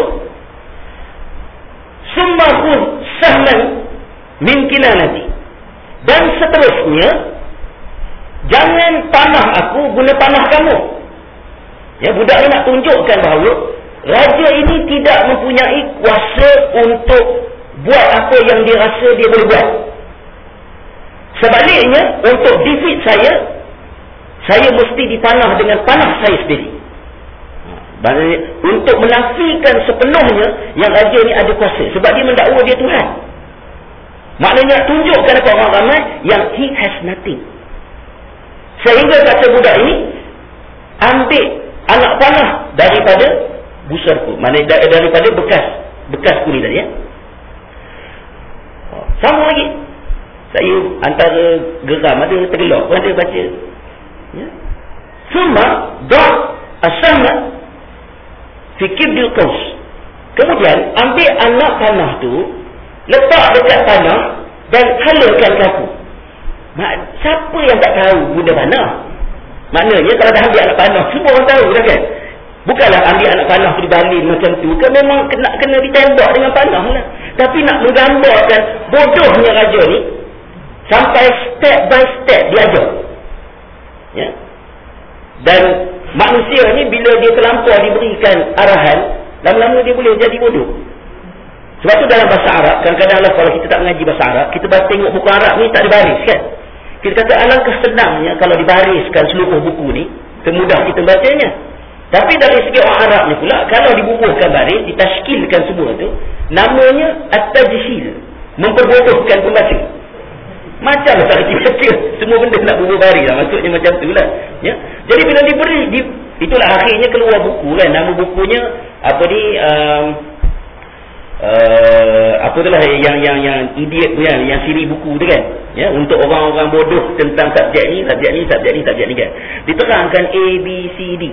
Summa khudh sahman min kinanati. Dan seterusnya, jangan panah aku, guna panah kamu. Ya, budak ini nak tunjukkan bahawa raja ini tidak mempunyai kuasa untuk buat apa yang dia rasa dia boleh buat. Sebaliknya, untuk defeat saya, saya mesti dipanah dengan panah saya sendiri. Maksudnya, untuk menafikan sepenuhnya yang raja ni ada kuasa. Sebab dia mendakwa dia Tuhan. Maknanya tunjukkan kepada orang ramai yang he has nothing. Sehingga kata budak ini, ambil anak panah daripada busarku. Maknanya daripada bekas bekas kuli tadi, ya. Sama lagi. Saya antara geram, ada tergelak, ada baca. Ya. Summa da' as-sama fikir bil qaus. Kemudian ambil anak panah tu, letak dekat tanah dan halakan kaku. Mak, siapa yang tak tahu guna panah? Maknanya kalau dah ambil anak panah, semua orang tahu dah kan? Bukanlah ambil anak panah tu dibalin macam tu, kan memang kena kena ditembak dengan panah lah. Tapi nak menggambarkan bodohnya raja ni, sampai step by step dia ajar. Ya. Dan manusia ni bila dia terlampau diberikan arahan, lama-lama dia boleh jadi bodoh. Sebab tu dalam bahasa Arab, kadang-kadang kalau kita tak mengaji bahasa Arab, kita tengok buku Arab ni tak dibaris kan. Kita kata alangkah senangnya kalau dibariskan seluruh buku ni, semudah kita bacanya. Tapi dari segi orang Arab ni pula, kalau dibubuhkan baris, ditashkilkan semua tu, namanya at-tajhil, memperbodohkan pembaca. Macam tak baca, semua benda nak bubuh baris lah, maksudnya macam tu lah. Ya? Jadi bila diberi, di, itulah akhirnya keluar buku kan, nama bukunya apa ni, um, uh, apa tu lah yang yang yang idiot punya, yang siri buku tu kan, ya, untuk orang-orang bodoh tentang subjek ni, subjek ni, subjek ni, subjek ni kan, diterangkan A, B, C, D.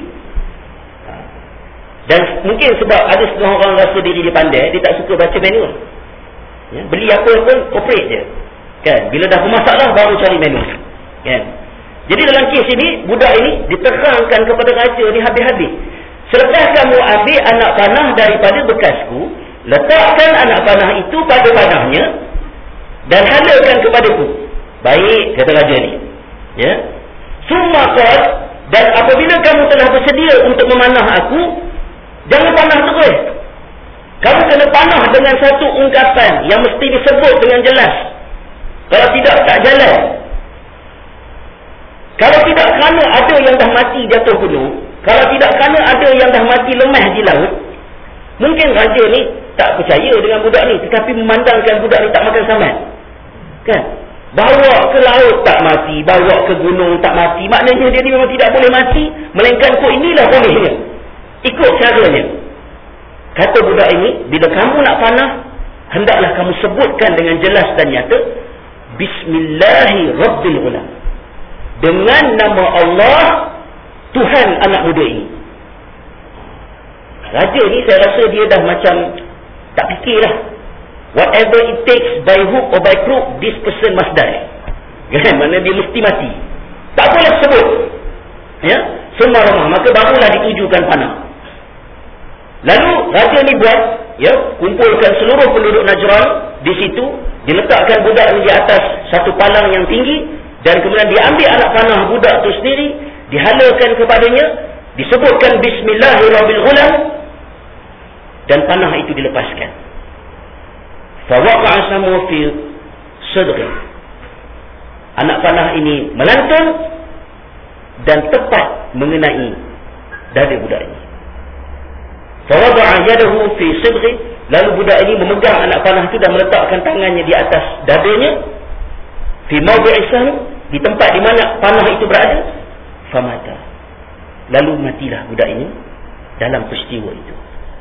Dan mungkin sebab ada setengah orang rasa diri dia pandai, dia tak suka baca manual. Ya, beli apa pun operate je. Kan, bila dah bermasalah baru cari manual. Kan. Jadi dalam kes ini, budak ini diterangkan kepada raja ni habis-habis. Selepas kamu ambil anak panah daripada bekasku, letakkan anak panah itu pada panahnya dan halakan kepadaku. Baik, kata raja ni. Ya. Summa qad, dan apabila kamu telah bersedia untuk memanah aku, jangan panah terus. Kamu kena panah dengan satu ungkapan yang mesti disebut dengan jelas. Kalau tidak, tak jalan. Kalau tidak kerana ada yang dah mati jatuh gunung, kalau tidak kerana ada yang dah mati lemah di laut, mungkin raja ni tak percaya dengan budak ni, tetapi memandangkan budak ni tak makan saman. Kan? Bawa ke laut tak mati, bawa ke gunung tak mati, maknanya dia ni memang tidak boleh mati, melainkan kok inilah bolehnya. Ikut caranya. Kata budak ini, bila kamu nak panah, hendaklah kamu sebutkan dengan jelas dan nyata, Bismillahirrabbilghulam, dengan nama Allah, Tuhan anak muda ini. Raja ni saya rasa dia dah macam tak fikirlah. Whatever it takes, by hook or by crook, this person must die. Kan? Mana dia mesti mati. Tak boleh sebut. Ya? Semua rumah, maka barulah ditujukan panah. Lalu raja ni buat, ya, kumpulkan seluruh penduduk Najran di situ, diletakkan budak ni di atas satu palang yang tinggi, dan kemudian diambil anak panah budak tu sendiri, dihalakan kepadanya, disebutkan Bismillahirrahmanirrahim, dan panah itu dilepaskan. Fawaqa'a samu fi sadri. Anak panah ini melantun dan tepat mengenai dada budak ini. Fawada'a yadahu fi sidghi, Lalu budak ini memegang anak panah itu dan meletakkan tangannya di atas dadanya, fi mawdi'i sahm, di tempat di mana panah itu berada, famata. Lalu matilah budak ini dalam peristiwa itu.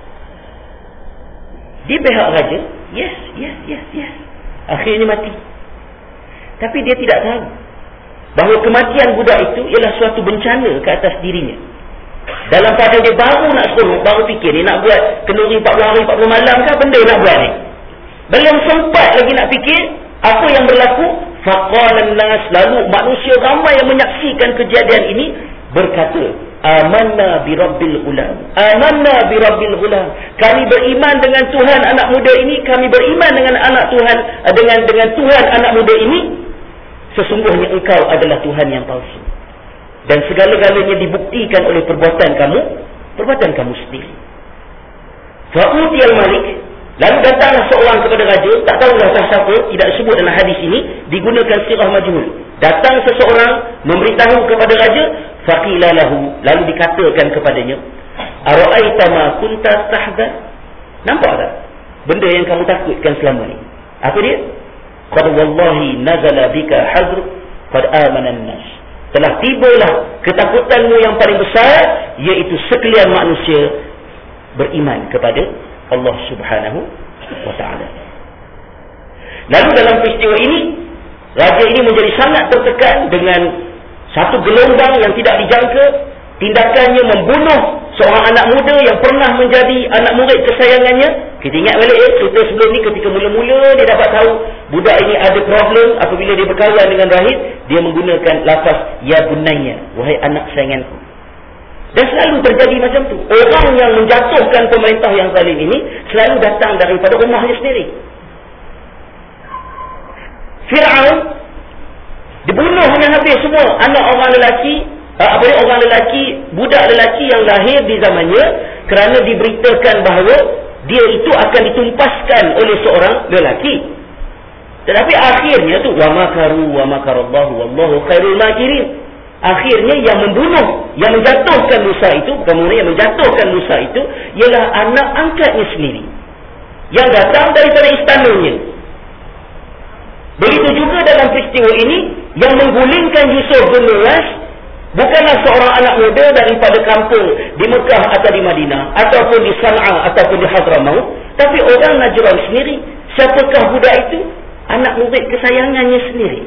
Di pihak raja, yes, yes, yes, yes, akhirnya mati. Tapi dia tidak tahu bahawa kematian budak itu ialah suatu bencana ke atas dirinya. Dalam pada dia baru nak seronok, baru fikir dia nak buat kenduri empat puluh hari, empat puluh malam kan, benda nak buat ni. Belum sempat lagi nak fikir apa yang berlaku. Faqalan nas, lalu manusia ramai yang menyaksikan kejadian ini berkata, amanna bi rabbil ghulam, amanna bi rabbil ghulam, kami beriman dengan Tuhan anak muda ini, kami beriman dengan anak Tuhan, dengan dengan Tuhan anak muda ini. Sesungguhnya engkau adalah Tuhan yang palsu, dan segala-galanya dibuktikan oleh perbuatan kamu, perbuatan kamu sendiri. Fa'utiyal malik, lalu datanglah seorang kepada raja, tak tahu dah siapa, tidak disebut dalam hadis ini, digunakan sirah majhul. Datang seseorang memberitahu kepada raja, faqila lahu, lalu dikatakan kepadanya, ara'aita ma kunta tahzan, nampak tak benda yang kamu takutkan selama ni? Apa dia? Qad wallahi nazala bika hazr qad amana an-nas, telah tibalah ketakutanmu yang paling besar, iaitu sekalian manusia beriman kepada Allah Subhanahu wa ta'ala. Lalu dalam peristiwa ini, raja ini menjadi sangat tertekan dengan satu gelombang yang tidak dijangka. Tindakannya membunuh seorang anak muda yang pernah menjadi anak murid kesayangannya. Kita ingat balik ya, cerita sebelum ni, ketika mula-mula dia dapat tahu budak ini ada problem apabila dia berkawan dengan rahib, dia menggunakan lafaz ya bunayya, wahai anak sayanganku. Dan selalu terjadi macam tu. Orang yang menjatuhkan pemerintah yang zalim ini selalu datang daripada rumahnya sendiri. Fir'aun dibunuh dengan habis semua anak orang lelaki, apa dia, orang lelaki, budak lelaki yang lahir di zamannya, kerana diberitakan bahawa dia itu akan ditumpaskan oleh seorang lelaki. Tetapi akhirnya tu wa makaru wa makarallahu wallahu khairul makirin. Akhirnya yang membunuh, yang menjatuhkan Musa itu, bukan Musa, yang menjatuhkan Musa itu ialah anak angkatnya sendiri yang datang daripada istananya. Begitu juga dalam peristiwa ini, yang menggulingkan Yusuf bin Nuwas bukanlah seorang anak muda daripada kampung di Mekah atau di Madinah, ataupun di San'a, ataupun di Hadramaut, tapi orang Najran sendiri. Siapakah budak itu? Anak murid kesayangannya sendiri.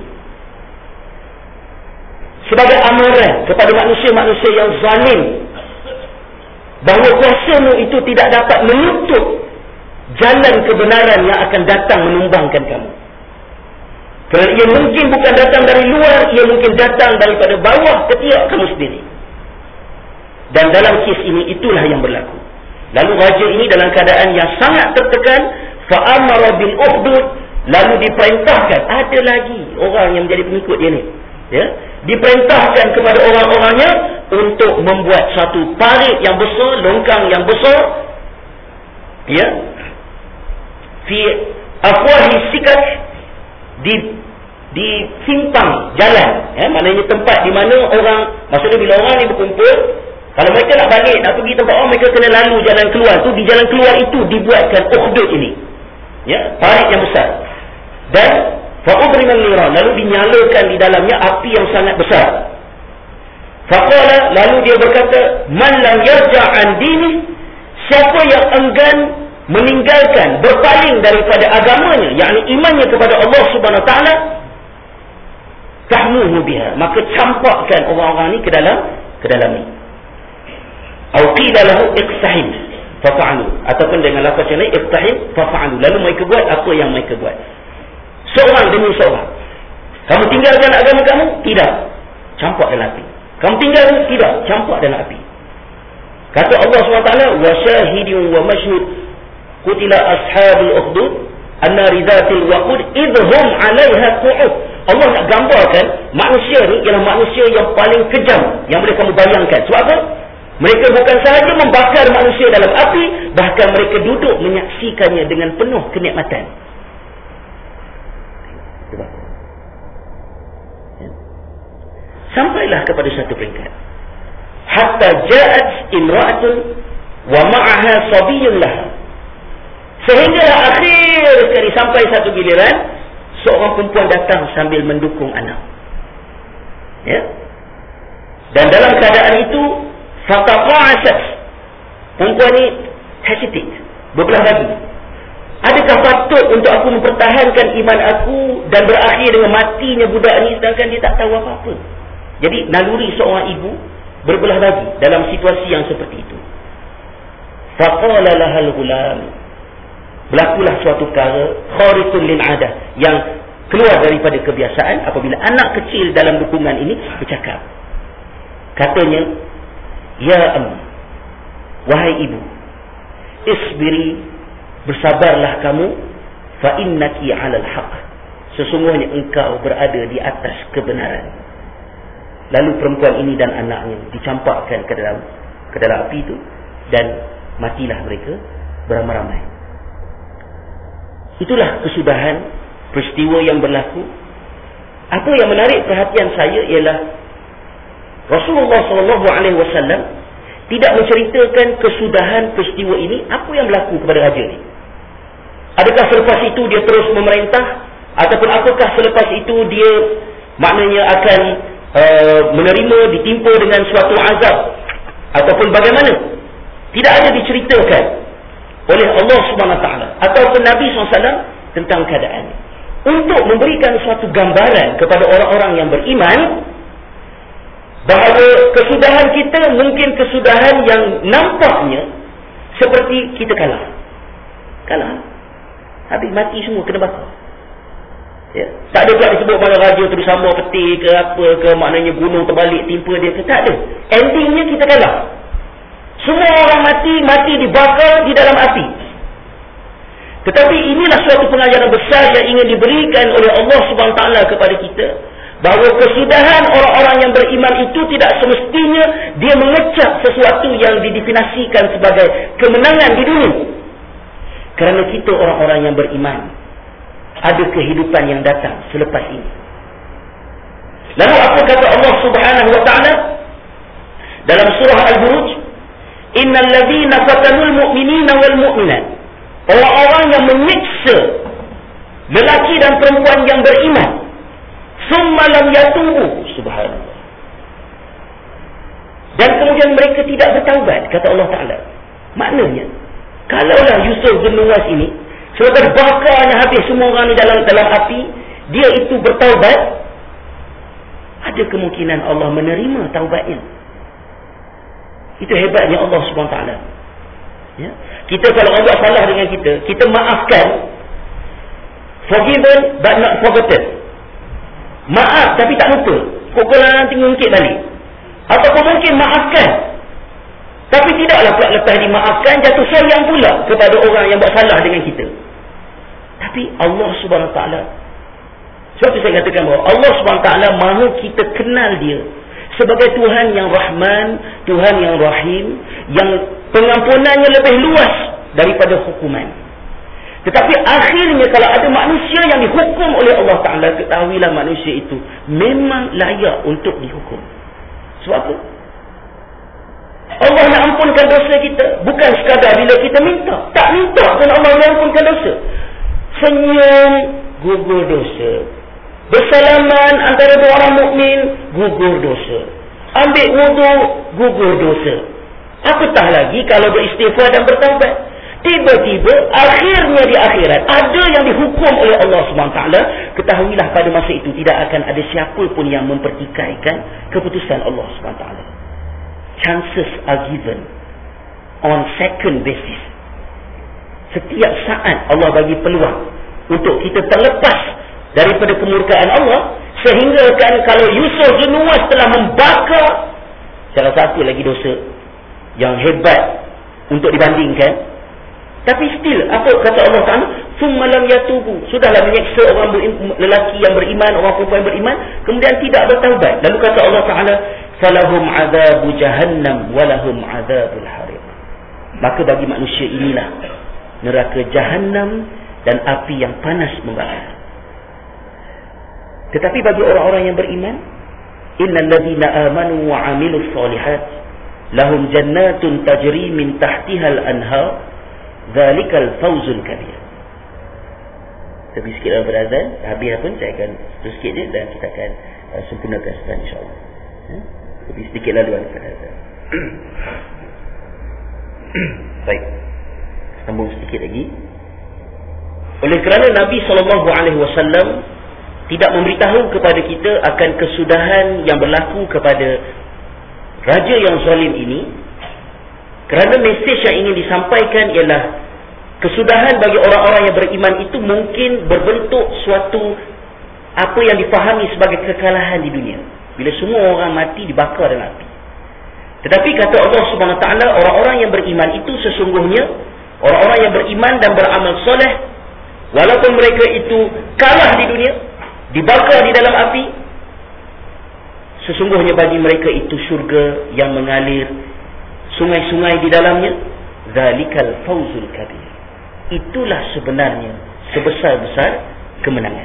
Sebagai amaran kepada manusia-manusia yang zalim, bahawa kuasamu itu tidak dapat menutup jalan kebenaran yang akan datang menumbangkan kamu. Kerana ia mungkin bukan datang dari luar, ia mungkin datang daripada bawah ketiak kamu sendiri. Dan dalam kes ini itulah yang berlaku. Lalu raja ini dalam keadaan yang sangat tertekan, fa'amara bil ukhdud, lalu diperintahkan, ada lagi orang yang menjadi pengikut dia ni, ya, diperintahkan kepada orang-orangnya untuk membuat satu parit yang besar, longkang yang besar, ya, fi afwahi sikak, di di simpang jalan, ya, maknanya tempat di mana orang, maksudnya bila orang ni berkumpul, kalau mereka nak balik, nak pergi tempat orang, mereka kena lalu jalan keluar tu. Di jalan keluar itu dibuatkan ukhdud ini, ya, parit yang besar. Dan fa'udriman niran, lalu dinyalakan di dalamnya api yang sangat besar. Faqala, lalu dia berkata, man lam yarja' an dini, siapa yang enggan meninggalkan, berpaling daripada agamanya, yakni imannya kepada Allah Subhanahu wa taala, tahmuhu biha, maka campakkan orang-orang ni ke dalam ke dalam ni. Au qila lahu iqtahim fa'alu, ataupun dengan lafaz yang lain iqtahim fa'alu, lalu mereka buat apa yang mereka buat. Seorang demi seorang. Kamu tinggalkan agama kamu? Tidak. Campak dalam api. Kamu tinggalkan? Tidak. Campak dalam api. Kata Allah subhanahu wa taala, wa syahidun wa mashhud qutila ashabul ukhdud an-nari dhatil waqud idhum 'alaiha qu'ud. Allah nak gambarkan manusia ni ialah manusia yang paling kejam yang boleh kamu bayangkan. Sebab apa? Mereka bukan sahaja membakar manusia dalam api, bahkan mereka duduk menyaksikannya dengan penuh kenikmatan. Sampailah kepada satu peringkat, hatta ja'at imra'atun wa ma'aha sabiyyun laha, Sehingga akhir sekali sampai satu giliran seorang perempuan datang sambil mendukung anak. Ya. Dan dalam keadaan itu fataqa'asat, perempuan ni hesitate, berbelah bagi. Adakah patut untuk aku mempertahankan iman aku dan berakhir dengan matinya budak ni sedangkan dia tak tahu apa-apa? Jadi naluri seorang ibu berbelah bagi dalam situasi yang seperti itu. Faqala lahal ghulam, berlakulah suatu perkara khariqun lil adah, yang keluar daripada kebiasaan apabila anak kecil dalam dukungan ini bercakap. Katanya, ya am, wahai ibu, isbiri, bersabarlah kamu, fa innaki 'alal haqq, sesungguhnya engkau berada di atas kebenaran. Lalu perempuan ini dan anaknya dicampakkan ke dalam ke dalam api itu dan matilah mereka beramai-ramai. Itulah kesudahan peristiwa yang berlaku. Apa yang menarik perhatian saya ialah Rasulullah sallallahu alaihi wasallam tidak menceritakan kesudahan peristiwa ini, apa yang berlaku kepada raja ini. Adakah selepas itu dia terus memerintah, ataupun apakah selepas itu dia maknanya akan uh, menerima, ditimpa dengan suatu azab, ataupun bagaimana? Tidak ada diceritakan oleh Allah Subhanahu Wa Taala ataupun Nabi sallallahu alaihi wasallam tentang keadaan ini, untuk memberikan suatu gambaran kepada orang-orang yang beriman bahawa kesudahan kita mungkin kesudahan yang nampaknya seperti kita kalah. Kalah. Habis mati semua, kena bakar. Ya. Tak ada pula disebut pada raja tu disambung peti ke apa ke, maknanya gunung terbalik timpa dia ke. Tak ada. Endingnya kita kalah. Semua orang mati, mati dibakar di dalam api. Tetapi inilah suatu pengajaran besar yang ingin diberikan oleh Allah Subhanahu Wa Taala kepada kita, bahawa kesudahan orang-orang yang beriman itu tidak semestinya dia mengecap sesuatu yang didefinisikan sebagai kemenangan di dunia. Kerana kita orang-orang yang beriman, ada kehidupan yang datang selepas ini. Lalu apa kata Allah Subhanahu Wa Taala dalam surah Al-Buruj? Innal ladzina fatanul mu'minina wal mu'minat, orang-orang yang menyiksa lelaki dan perempuan yang beriman, summa lam yatubu, subhanallah, dan kemudian mereka tidak bertaubat, kata Allah Ta'ala. Maknanya, kalaulah Yusuf bin Nuwas ini selepas bakarnya habis semua orang di dalam dalam api, dia itu bertaubat, ada kemungkinan Allah menerima taubatnya. Itu hebatnya Allah Subhanahu Wa Taala. Ya. Kita kalau orang buat salah dengan kita, kita maafkan, forgiven but not forgotten. Maaf tapi tak lupa, pukul nanti ngungkit balik. Ataupun mungkin maafkan, tapi tidaklah pula lepas dimaafkan jatuh sayang pula kepada orang yang buat salah dengan kita. Tapi Allah Subhanahu Wa Taala, sebab itu saya katakan bahawa Allah Subhanahu Wa Taala mahu kita kenal dia sebagai Tuhan yang Rahman, Tuhan yang Rahim, yang pengampunannya lebih luas daripada hukuman. Tetapi akhirnya kalau ada manusia yang dihukum oleh Allah Ta'ala, ketahuilah manusia itu memang layak untuk dihukum. Sebab apa? Allah nak ampunkan dosa kita bukan sekadar bila kita minta. Tak minta pun Allah nak ampunkan dosa. Senyum, gugur dosa. Bersalaman antara dua orang mukmin, gugur dosa. Ambil wudu, gugur dosa. Apatah lagi kalau beristighfar dan bertaubat. Tiba-tiba akhirnya di akhirat ada yang dihukum oleh Allah Subhanahu Wa Taala, ketahuilah pada masa itu tidak akan ada siapa pun yang mempertikaikan keputusan Allah Subhanahu Wa Taala. Chances are given on second basis. Setiap saat Allah bagi peluang untuk kita terlepas daripada kemurkaan Allah, sehingga kan kalau Yusuf bin Nuwas telah membakar salah satu lagi dosa yang hebat untuk dibandingkan, tapi still apa kata Allah Ta'ala, summa lam yatubu, sudahlah menyeksa orang lelaki yang beriman, orang perempuan yang beriman, kemudian tidak bertaubat. Lalu kata Allah Ta'ala, falahum azabu jahannam walahum azabul hariq, maka bagi manusia inilah neraka jahannam dan api yang panas membakar. Tetapi bagi orang-orang yang beriman, innal ladzina amanu wa 'amilus solihat lahum jannatun tajri min tahtihal anhar Zalikal fawzul kabir. Tapi sikit dalam berazan, habis pun saya akan terus sikit je dan kita akan uh, sempurnakan setelah insyaAllah. Hmm? Tapi sedikit lalu dalam berazan. Baik, sambung sedikit lagi. Oleh kerana Nabi sallallahu alaihi wasallam tidak memberitahu kepada kita akan kesudahan yang berlaku kepada raja yang zalim ini, kerana mesej yang ingin disampaikan ialah kesudahan bagi orang-orang yang beriman itu mungkin berbentuk suatu apa yang difahami sebagai kekalahan di dunia, bila semua orang mati dibakar dalam api. Tetapi kata Allah Subhanahu Wa Taala, orang-orang yang beriman itu sesungguhnya orang-orang yang beriman dan beramal soleh, walaupun mereka itu kalah di dunia, dibakar di dalam api, sesungguhnya bagi mereka itu syurga yang mengalir sungai-sungai di dalamnya. Zalikal fawzul kabir. Itulah sebenarnya sebesar-besar kemenangan.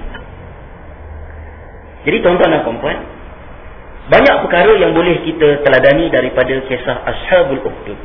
Jadi tuan-tuan dan puan-puan, banyak perkara yang boleh kita teladani daripada kisah Ashabul Ukhdud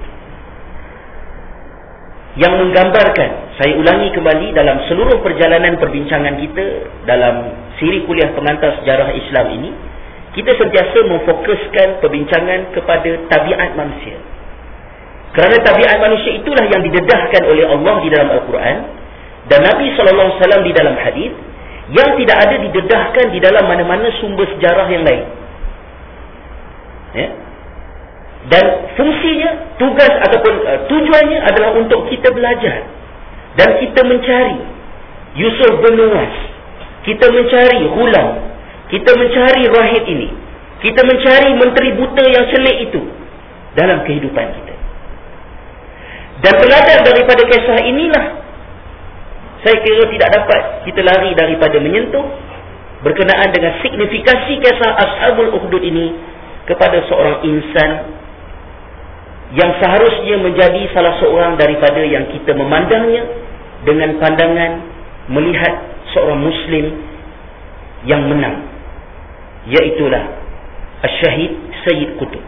yang menggambarkan, saya ulangi kembali, dalam seluruh perjalanan perbincangan kita dalam siri kuliah pengantar sejarah Islam ini, kita sentiasa memfokuskan perbincangan kepada tabiat manusia. Kerana tabiat manusia itulah yang didedahkan oleh Allah di dalam Al-Quran dan Nabi sallallahu alaihi wasallam di dalam hadis, yang tidak ada didedahkan di dalam mana-mana sumber sejarah yang lain. Ya? Dan fungsinya, tugas ataupun uh, tujuannya adalah untuk kita belajar dan kita mencari Yusuf bin Nuwas, kita mencari Ghulam, kita mencari rahib ini, kita mencari menteri buta yang celik itu dalam kehidupan kita. Dan belajar daripada kisah inilah, saya kira tidak dapat kita lari daripada menyentuh berkenaan dengan signifikasi kisah Ashabul Ukhdud ini kepada seorang insan yang seharusnya menjadi salah seorang daripada yang kita memandangnya dengan pandangan melihat seorang Muslim yang menang, iaitulah Asy-Syahid Sayyid Qutb.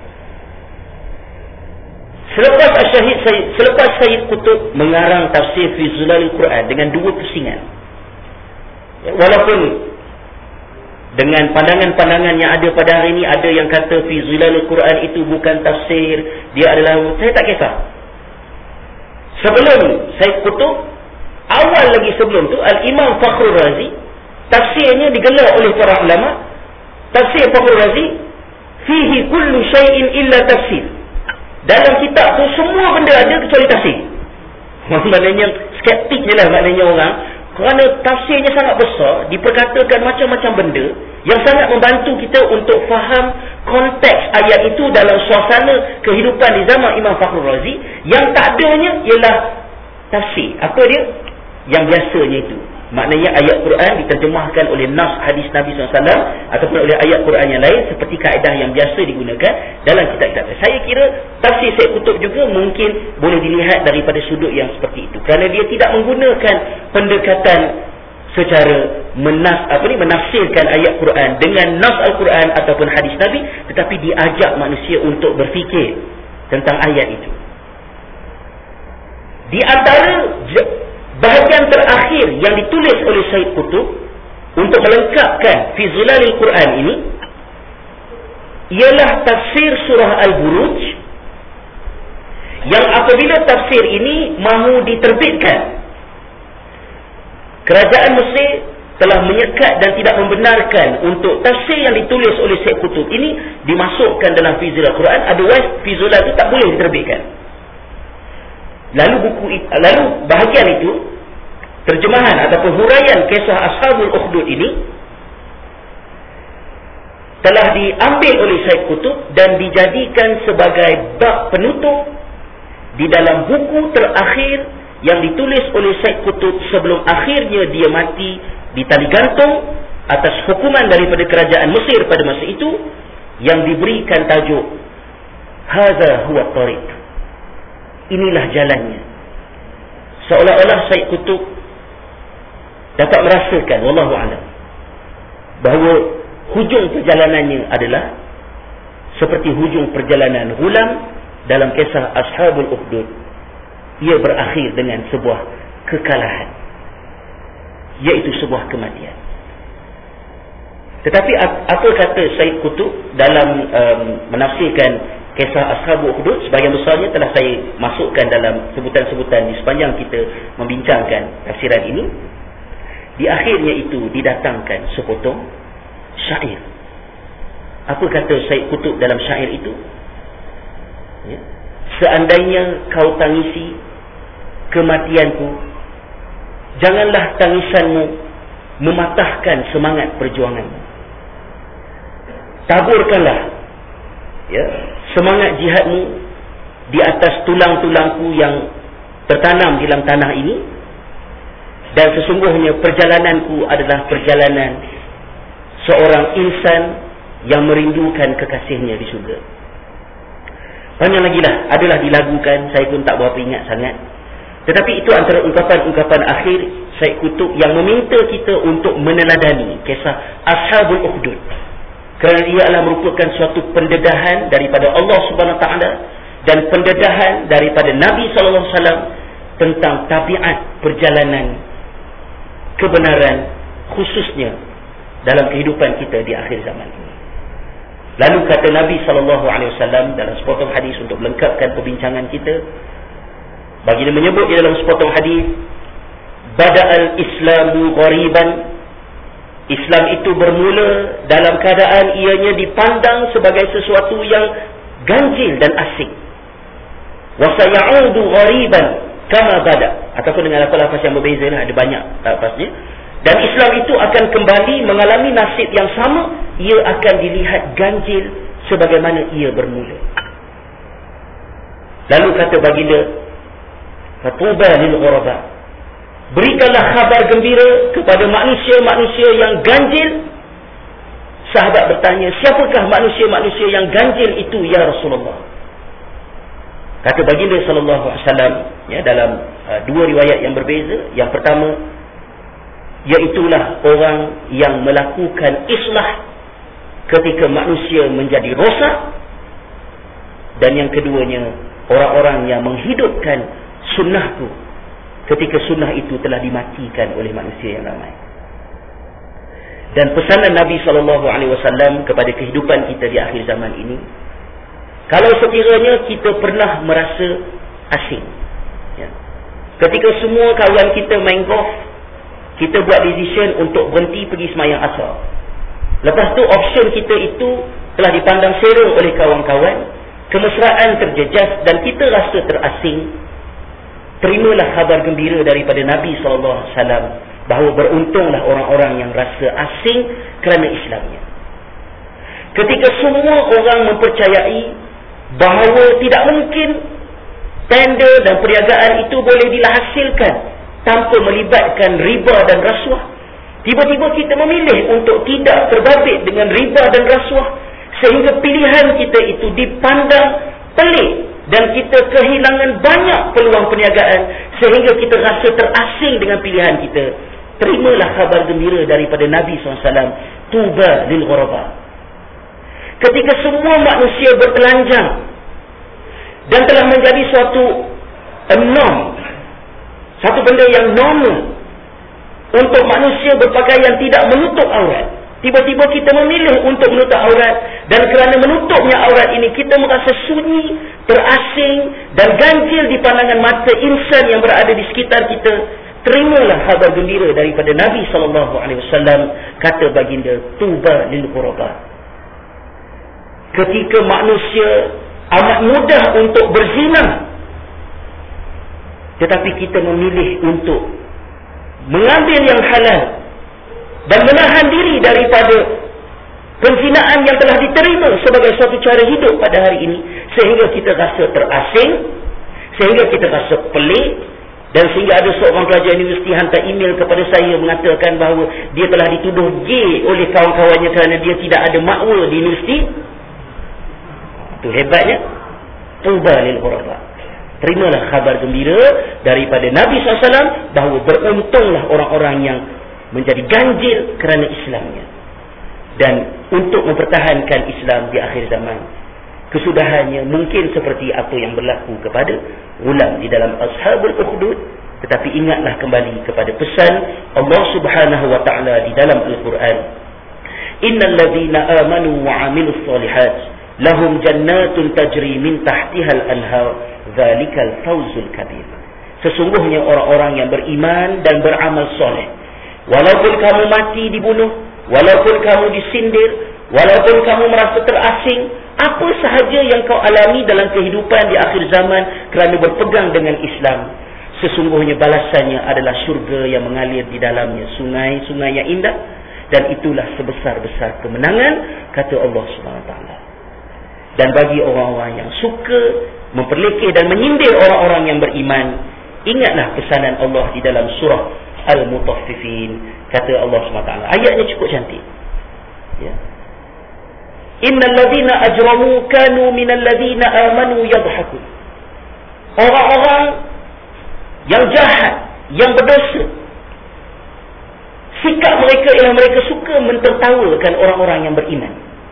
Selepas Asy-Syahid Sayyid, selepas Sayyid Qutb mengarang tafsir Fi Zulalil Quran dengan dua pusingan, walaupun dengan pandangan-pandangan yang ada pada hari ini, ada yang kata Fi Zulalil Quran itu bukan tafsir, dia adalah, saya tak kisah. Sebelum Sayyid Qutb, awal lagi sebelum tu, Al-Imam Fakhrul Razi, tafsirnya digelar oleh para ulama, tafsir Fakhrul Razi, fihi kullu syai'in illa tafsir. Dalam kitab tu semua benda ada kecuali tafsir. Maknanya skeptik je lah maknanya orang, kerana tafsirnya sangat besar, diperkatakan macam-macam benda yang sangat membantu kita untuk faham konteks ayat itu dalam suasana kehidupan di zaman Imam Fakhrul Razi. Yang tak adanya ialah tafsir. Apa dia? Yang biasanya itu, maknanya ayat Quran diterjemahkan oleh nas hadis Nabi sallallahu alaihi wasallam ataupun oleh ayat Quran yang lain seperti kaedah yang biasa digunakan dalam kitab-kitab. Saya kira tafsir Sayyid Qutb juga mungkin boleh dilihat daripada sudut yang seperti itu, kerana dia tidak menggunakan pendekatan secara menas apa ni menafsirkan ayat Quran dengan nas Al-Quran ataupun hadis Nabi, tetapi diajak manusia untuk berfikir tentang ayat itu. Di antara bahagian terakhir yang ditulis oleh Sayyid Qutb untuk melengkapkan Fi Zulalil Quran ini ialah tafsir surah Al-Buruj, yang apabila tafsir ini mahu diterbitkan, kerajaan Mesir telah menyekat dan tidak membenarkan untuk tafsir yang ditulis oleh Sayyid Qutb ini dimasukkan dalam Fi Zulalil Quran, otherwise Fi Zulal itu tak boleh diterbitkan. Lalu buku lalu bahagian itu, terjemahan ataupun huraian kisah Ashabul Ukhdud ini telah diambil oleh Sayyid Qutb dan dijadikan sebagai bab penutup di dalam buku terakhir yang ditulis oleh Sayyid Qutb sebelum akhirnya dia mati di tali gantung atas hukuman daripada kerajaan Mesir pada masa itu, yang diberikan tajuk Hadza huwa tariq. Inilah jalannya. Seolah-olah Sayyid Qutb dapat merasakan, wallahu a'lam, bahawa hujung perjalanannya adalah seperti hujung perjalanan Ghulam dalam kisah Ashabul Ukhdud, ia berakhir dengan sebuah kekalahan, iaitu sebuah kematian. Tetapi apa kata Sayyid Qutb dalam um, menafsirkan kisah Ashabul Ukhdud? Sebahagian besarnya telah saya masukkan dalam sebutan-sebutan di sepanjang kita membincangkan tafsiran ini. Di akhirnya itu didatangkan sepotong syair. Apa kata Sayyid Qutb dalam syair itu? Ya. Seandainya kau tangisi kematianku, janganlah tangisanmu mematahkan semangat perjuanganmu. Taburkanlah ya, semangat jihadmu di atas tulang-tulangku yang tertanam di dalam tanah ini, dan sesungguhnya perjalananku adalah perjalanan seorang insan yang merindukan kekasihnya di syurga. Banyak lagi lah, adalah dilagukan, saya pun tak berapa ingat sangat. Tetapi itu antara ungkapan-ungkapan akhir Sayyid Qutb yang meminta kita untuk meneladani kisah Ashabul Ukhdud, kerana ia adalah merupakan suatu pendedahan daripada Allah Subhanahu Wa Taala dan pendedahan daripada Nabi Sallallahu Alaihi Wasallam tentang tabiat perjalanan kebenaran, khususnya dalam kehidupan kita di akhir zaman ini. Lalu kata Nabi Sallallahu Alaihi Wasallam dalam sepotong hadis untuk melengkapkan perbincangan kita, baginda menyebut di dalam sepotong hadis, bada'al islamu ghariban, Islam itu bermula dalam keadaan ianya dipandang sebagai sesuatu yang ganjil dan asing. Wa sayaudu ghariban kama bada, ataupun dengan lafaz-lafaz yang berbeza lah, ada banyak lafaznya. Dan Islam itu akan kembali mengalami nasib yang sama, ia akan dilihat ganjil sebagaimana ia bermula. Lalu kata baginda, fatuba lil ghuraba, berikanlah khabar gembira kepada manusia-manusia yang ganjil. Sahabat bertanya, siapakah manusia-manusia yang ganjil itu ya Rasulullah? Kata baginda sallallahu alaihi wasallam ya, dalam uh, dua riwayat yang berbeza. Yang pertama, iaitulah orang yang melakukan islah ketika manusia menjadi rosak. Dan yang keduanya, orang-orang yang menghidupkan sunnahku ketika sunnah itu telah dimatikan oleh manusia yang ramai. Dan pesanan Nabi sallallahu alaihi wasallam kepada kehidupan kita di akhir zaman ini, kalau sekiranya kita pernah merasa asing ya, ketika semua kawan kita main golf, kita buat decision untuk berhenti pergi semayang asar. Lepas tu option kita itu telah dipandang sera oleh kawan-kawan, kemesraan terjejas dan kita rasa terasing. Terimalah khabar gembira daripada Nabi sallallahu alaihi wasallam bahawa beruntunglah orang-orang yang rasa asing kerana Islamnya. Ketika semua orang mempercayai bahawa tidak mungkin tender dan perniagaan itu boleh dihasilkan tanpa melibatkan riba dan rasuah, tiba-tiba kita memilih untuk tidak terbabit dengan riba dan rasuah, sehingga pilihan kita itu dipandang pelik dan kita kehilangan banyak peluang perniagaan, sehingga kita rasa terasing dengan pilihan kita. Terimalah khabar gembira daripada Nabi sallallahu alaihi wasallam, tuba lil ghuraba. Ketika semua manusia bertelanjang dan telah menjadi suatu norm, satu benda yang normal untuk manusia berpakaian tidak menutup aurat, tiba-tiba kita memilih untuk menutup aurat, dan kerana menutupnya aurat ini kita merasa sunyi, terasing dan ganjil di pandangan mata insan yang berada di sekitar kita. Terimalah khabar gembira daripada Nabi sallallahu alaihi wasallam, kata baginda, tuba lil ghuraba. Ketika manusia amat mudah untuk berzina, tetapi kita memilih untuk mengambil yang halal dan menahan diri daripada penzinaan yang telah diterima sebagai suatu cara hidup pada hari ini, sehingga kita rasa terasing, sehingga kita rasa pelik. Dan sehingga ada seorang pelajar universiti hantar email kepada saya mengatakan bahawa dia telah dituduh gay oleh kawan-kawannya kerana dia tidak ada makwa di universiti. Itu hebatnya. Tuba lil ghuraba. Terimalah khabar gembira daripada Nabi sallallahu alaihi wasallam bahawa beruntunglah orang-orang yang menjadi ganjil kerana Islamnya. Dan untuk mempertahankan Islam di akhir zaman, kesudahannya mungkin seperti apa yang berlaku kepada ulam di dalam Ashabul Ukhdud. Tetapi ingatlah kembali kepada pesan Allah Subhanahu wa taala di dalam Al-Quran. Innal ladzina amanu wa 'amilus solihat lahum jannatun tajri min tahtihal anhar dzalikal fawzul kabir. Sesungguhnya orang-orang yang beriman dan beramal soleh, walaupun kamu mati dibunuh, walaupun kamu disindir, walaupun kamu merasa terasing, apa sahaja yang kau alami dalam kehidupan di akhir zaman kerana berpegang dengan Islam, sesungguhnya balasannya adalah syurga yang mengalir di dalamnya sungai-sungai yang indah, dan itulah sebesar-besar kemenangan, kata Allah subhanahu wa taala. Dan bagi orang-orang yang suka memperlekeh dan menyindir orang-orang yang beriman, ingatlah pesanan Allah di dalam surah Al-Mutaffifin. Kata Allah subhanahu wa taala, ayatnya cukup cantik, ya. Innal ladzina ajramu kanu minal ladzina amanu yadhhakun. Orang-orang yang jahat, yang berdosa, sikap mereka ialah mereka suka mentertawakan orang-orang yang beriman.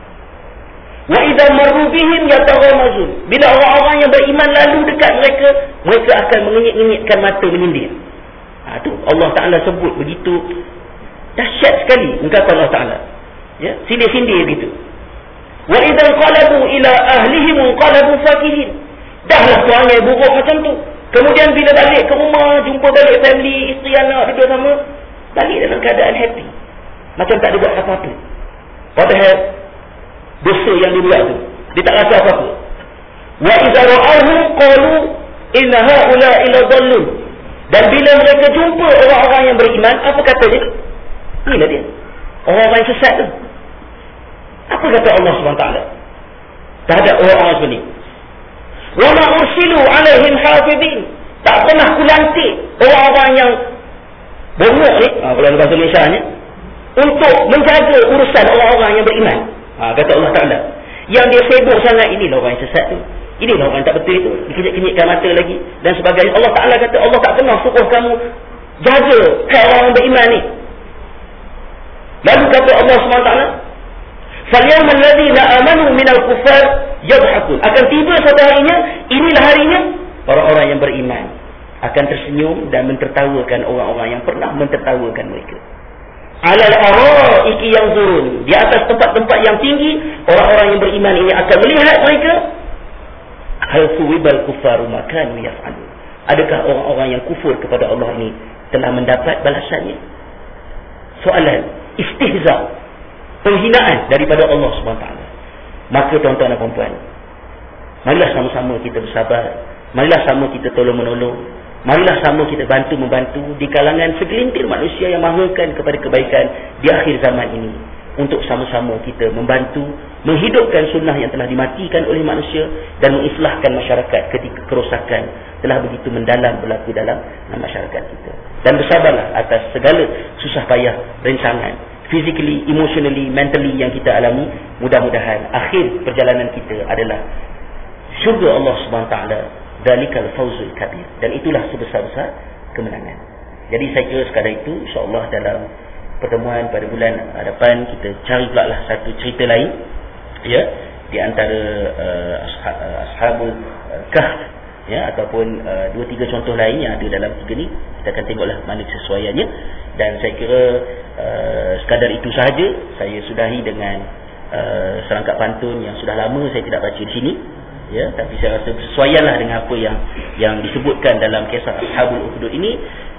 Wa idza marru bihim yataghamazun. Bila orang-orang yang beriman lalu dekat mereka, mereka akan mengenyit-ngenyitkan mata menyindir. Ha, tu Allah Taala sebut begitu dahsyat sekali ungkapan Allah Taala. Ya, sindir-sindir begitu. Wa idza qalabu ila ahlihim qalabu fakihin. Dahlah perangai buruk macam tu. Kemudian bila balik ke rumah, jumpa balik family, isteri anak duduk sama, balik dalam keadaan happy, macam tak ada buat apa-apa. Padahal dosa yang dia buat tu, dia tak rasa apa-apa. Wa idza ra'awhum qalu inna ha'ula'i ladallun. Dan bila mereka jumpa orang-orang yang beriman, apa kata dia? Inilah dia, orang-orang yang sesat tu. Apa kata Allah subhanahu wa taala terhadap orang-orang seperti ini? Wa ma ursilu alaihim hafizin. Tak pernah kulantik orang-orang yang bongok ni, ha, kalau bahasa Malaysia ni, untuk menjaga urusan orang-orang yang beriman. Ha, kata Allah Ta'ala, yang dia sibuk sangat, inilah orang yang sesat tu, inilah orang yang tak betul tu, dikenyit-kenyitkan mata lagi dan sebagainya. Allah Ta'ala kata, Allah tak pernah suruh kamu jaga orang yang beriman ni. Lalu kata Allah subhanahu wa taala, فَالْيَوْمَ الَّذِينَ آمَنُوا مِنَ الْكُفَّارِ يَضْحَكُونَ. Akan tiba satu harinya, inilah harinya orang-orang yang beriman akan tersenyum dan mentertawakan orang-orang yang pernah mentertawakan mereka. Alal araiki yanzurun. Di atas tempat-tempat yang tinggi, orang-orang yang beriman ini akan melihat mereka. Hal suwibal kufaru ma kanu yaf'alun. Adakah orang-orang yang kufur kepada Allah ini telah mendapat balasannya? Soalan istihza, penghinaan daripada Allah subhanahu wa taala. Maka tuan-tuan dan puan-puan, marilah sama-sama kita bersabar, marilah sama kita tolong-menolong, marilah sama kita bantu-membantu di kalangan segelintir manusia yang mahukan kepada kebaikan di akhir zaman ini, untuk sama-sama kita membantu menghidupkan sunnah yang telah dimatikan oleh manusia dan mengislahkan masyarakat ketika kerosakan telah begitu mendalam berlaku dalam masyarakat kita. Dan bersabarlah atas segala susah payah rencangan physically, emotionally, mentally yang kita alami. Mudah-mudahan akhir perjalanan kita adalah syurga Allah subhanahu wa taala, dalikal fawzul kabir, dan itulah sebesar-besar kemenangan. Jadi saya kira sekadar itu, insya-Allah dalam pertemuan pada bulan hadapan kita cari pula lah satu cerita lain, ya, di antara uh, ashab, uh, ashabul uh, kahf, ya, ataupun uh, dua tiga contoh lain yang ada dalam tiga ni. Kita akan tengoklah mana kesesuaiannya, dan saya kira uh, sekadar itu sahaja. Saya sudahi dengan uh, serangkap pantun yang sudah lama saya tidak baca di sini, ya, tapi saya rasa bersesuaianlah dengan apa yang yang disebutkan dalam kisah Ashabul Ukhdud ini.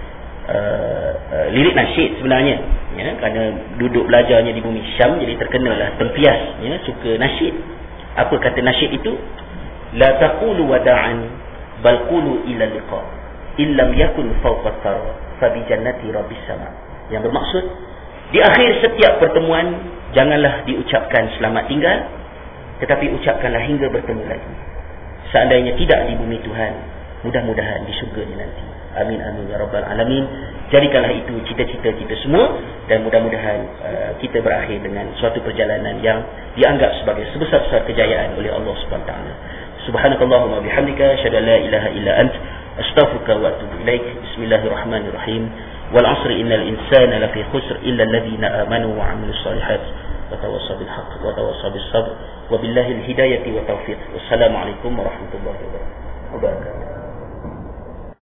Uh, uh, lirik nasyid sebenarnya, ya, kerana duduk belajarnya di bumi Syam, jadi terkenalah tempias, ya, suka nasyid. Apa kata nasyid itu? La taqulu wada'an bal qulu ila liqa illam yakun fawqa thara fa bi jannati rabbis sama. Yang bermaksud, di akhir setiap pertemuan janganlah diucapkan selamat tinggal, tetapi ucapkanlah hingga bertemu lagi. Seandainya tidak di bumi Tuhan, mudah-mudahan di syurga nanti. Amin amin ya rabbal alamin. Jadikanlah itu cita-cita kita semua, dan mudah-mudahan uh, kita berakhir dengan suatu perjalanan yang dianggap sebagai sebesar-besar kejayaan oleh Allah Subhanahu wa taala. Subhanakallahumma bihamdika asyhadu an la ilaha illa ant astaghfiruka wa atubu ilaik. Bismillahirrahmanirrahim. Wal 'asri innal insana lafi khusr illa alladhina amanu wa 'amilus solihat wa tawassaw bil haqq wa tawassaw bis sabr wa billahi al hidayati wa taufiq. Wassalamualaikum warahmatullahi wabarakatuh.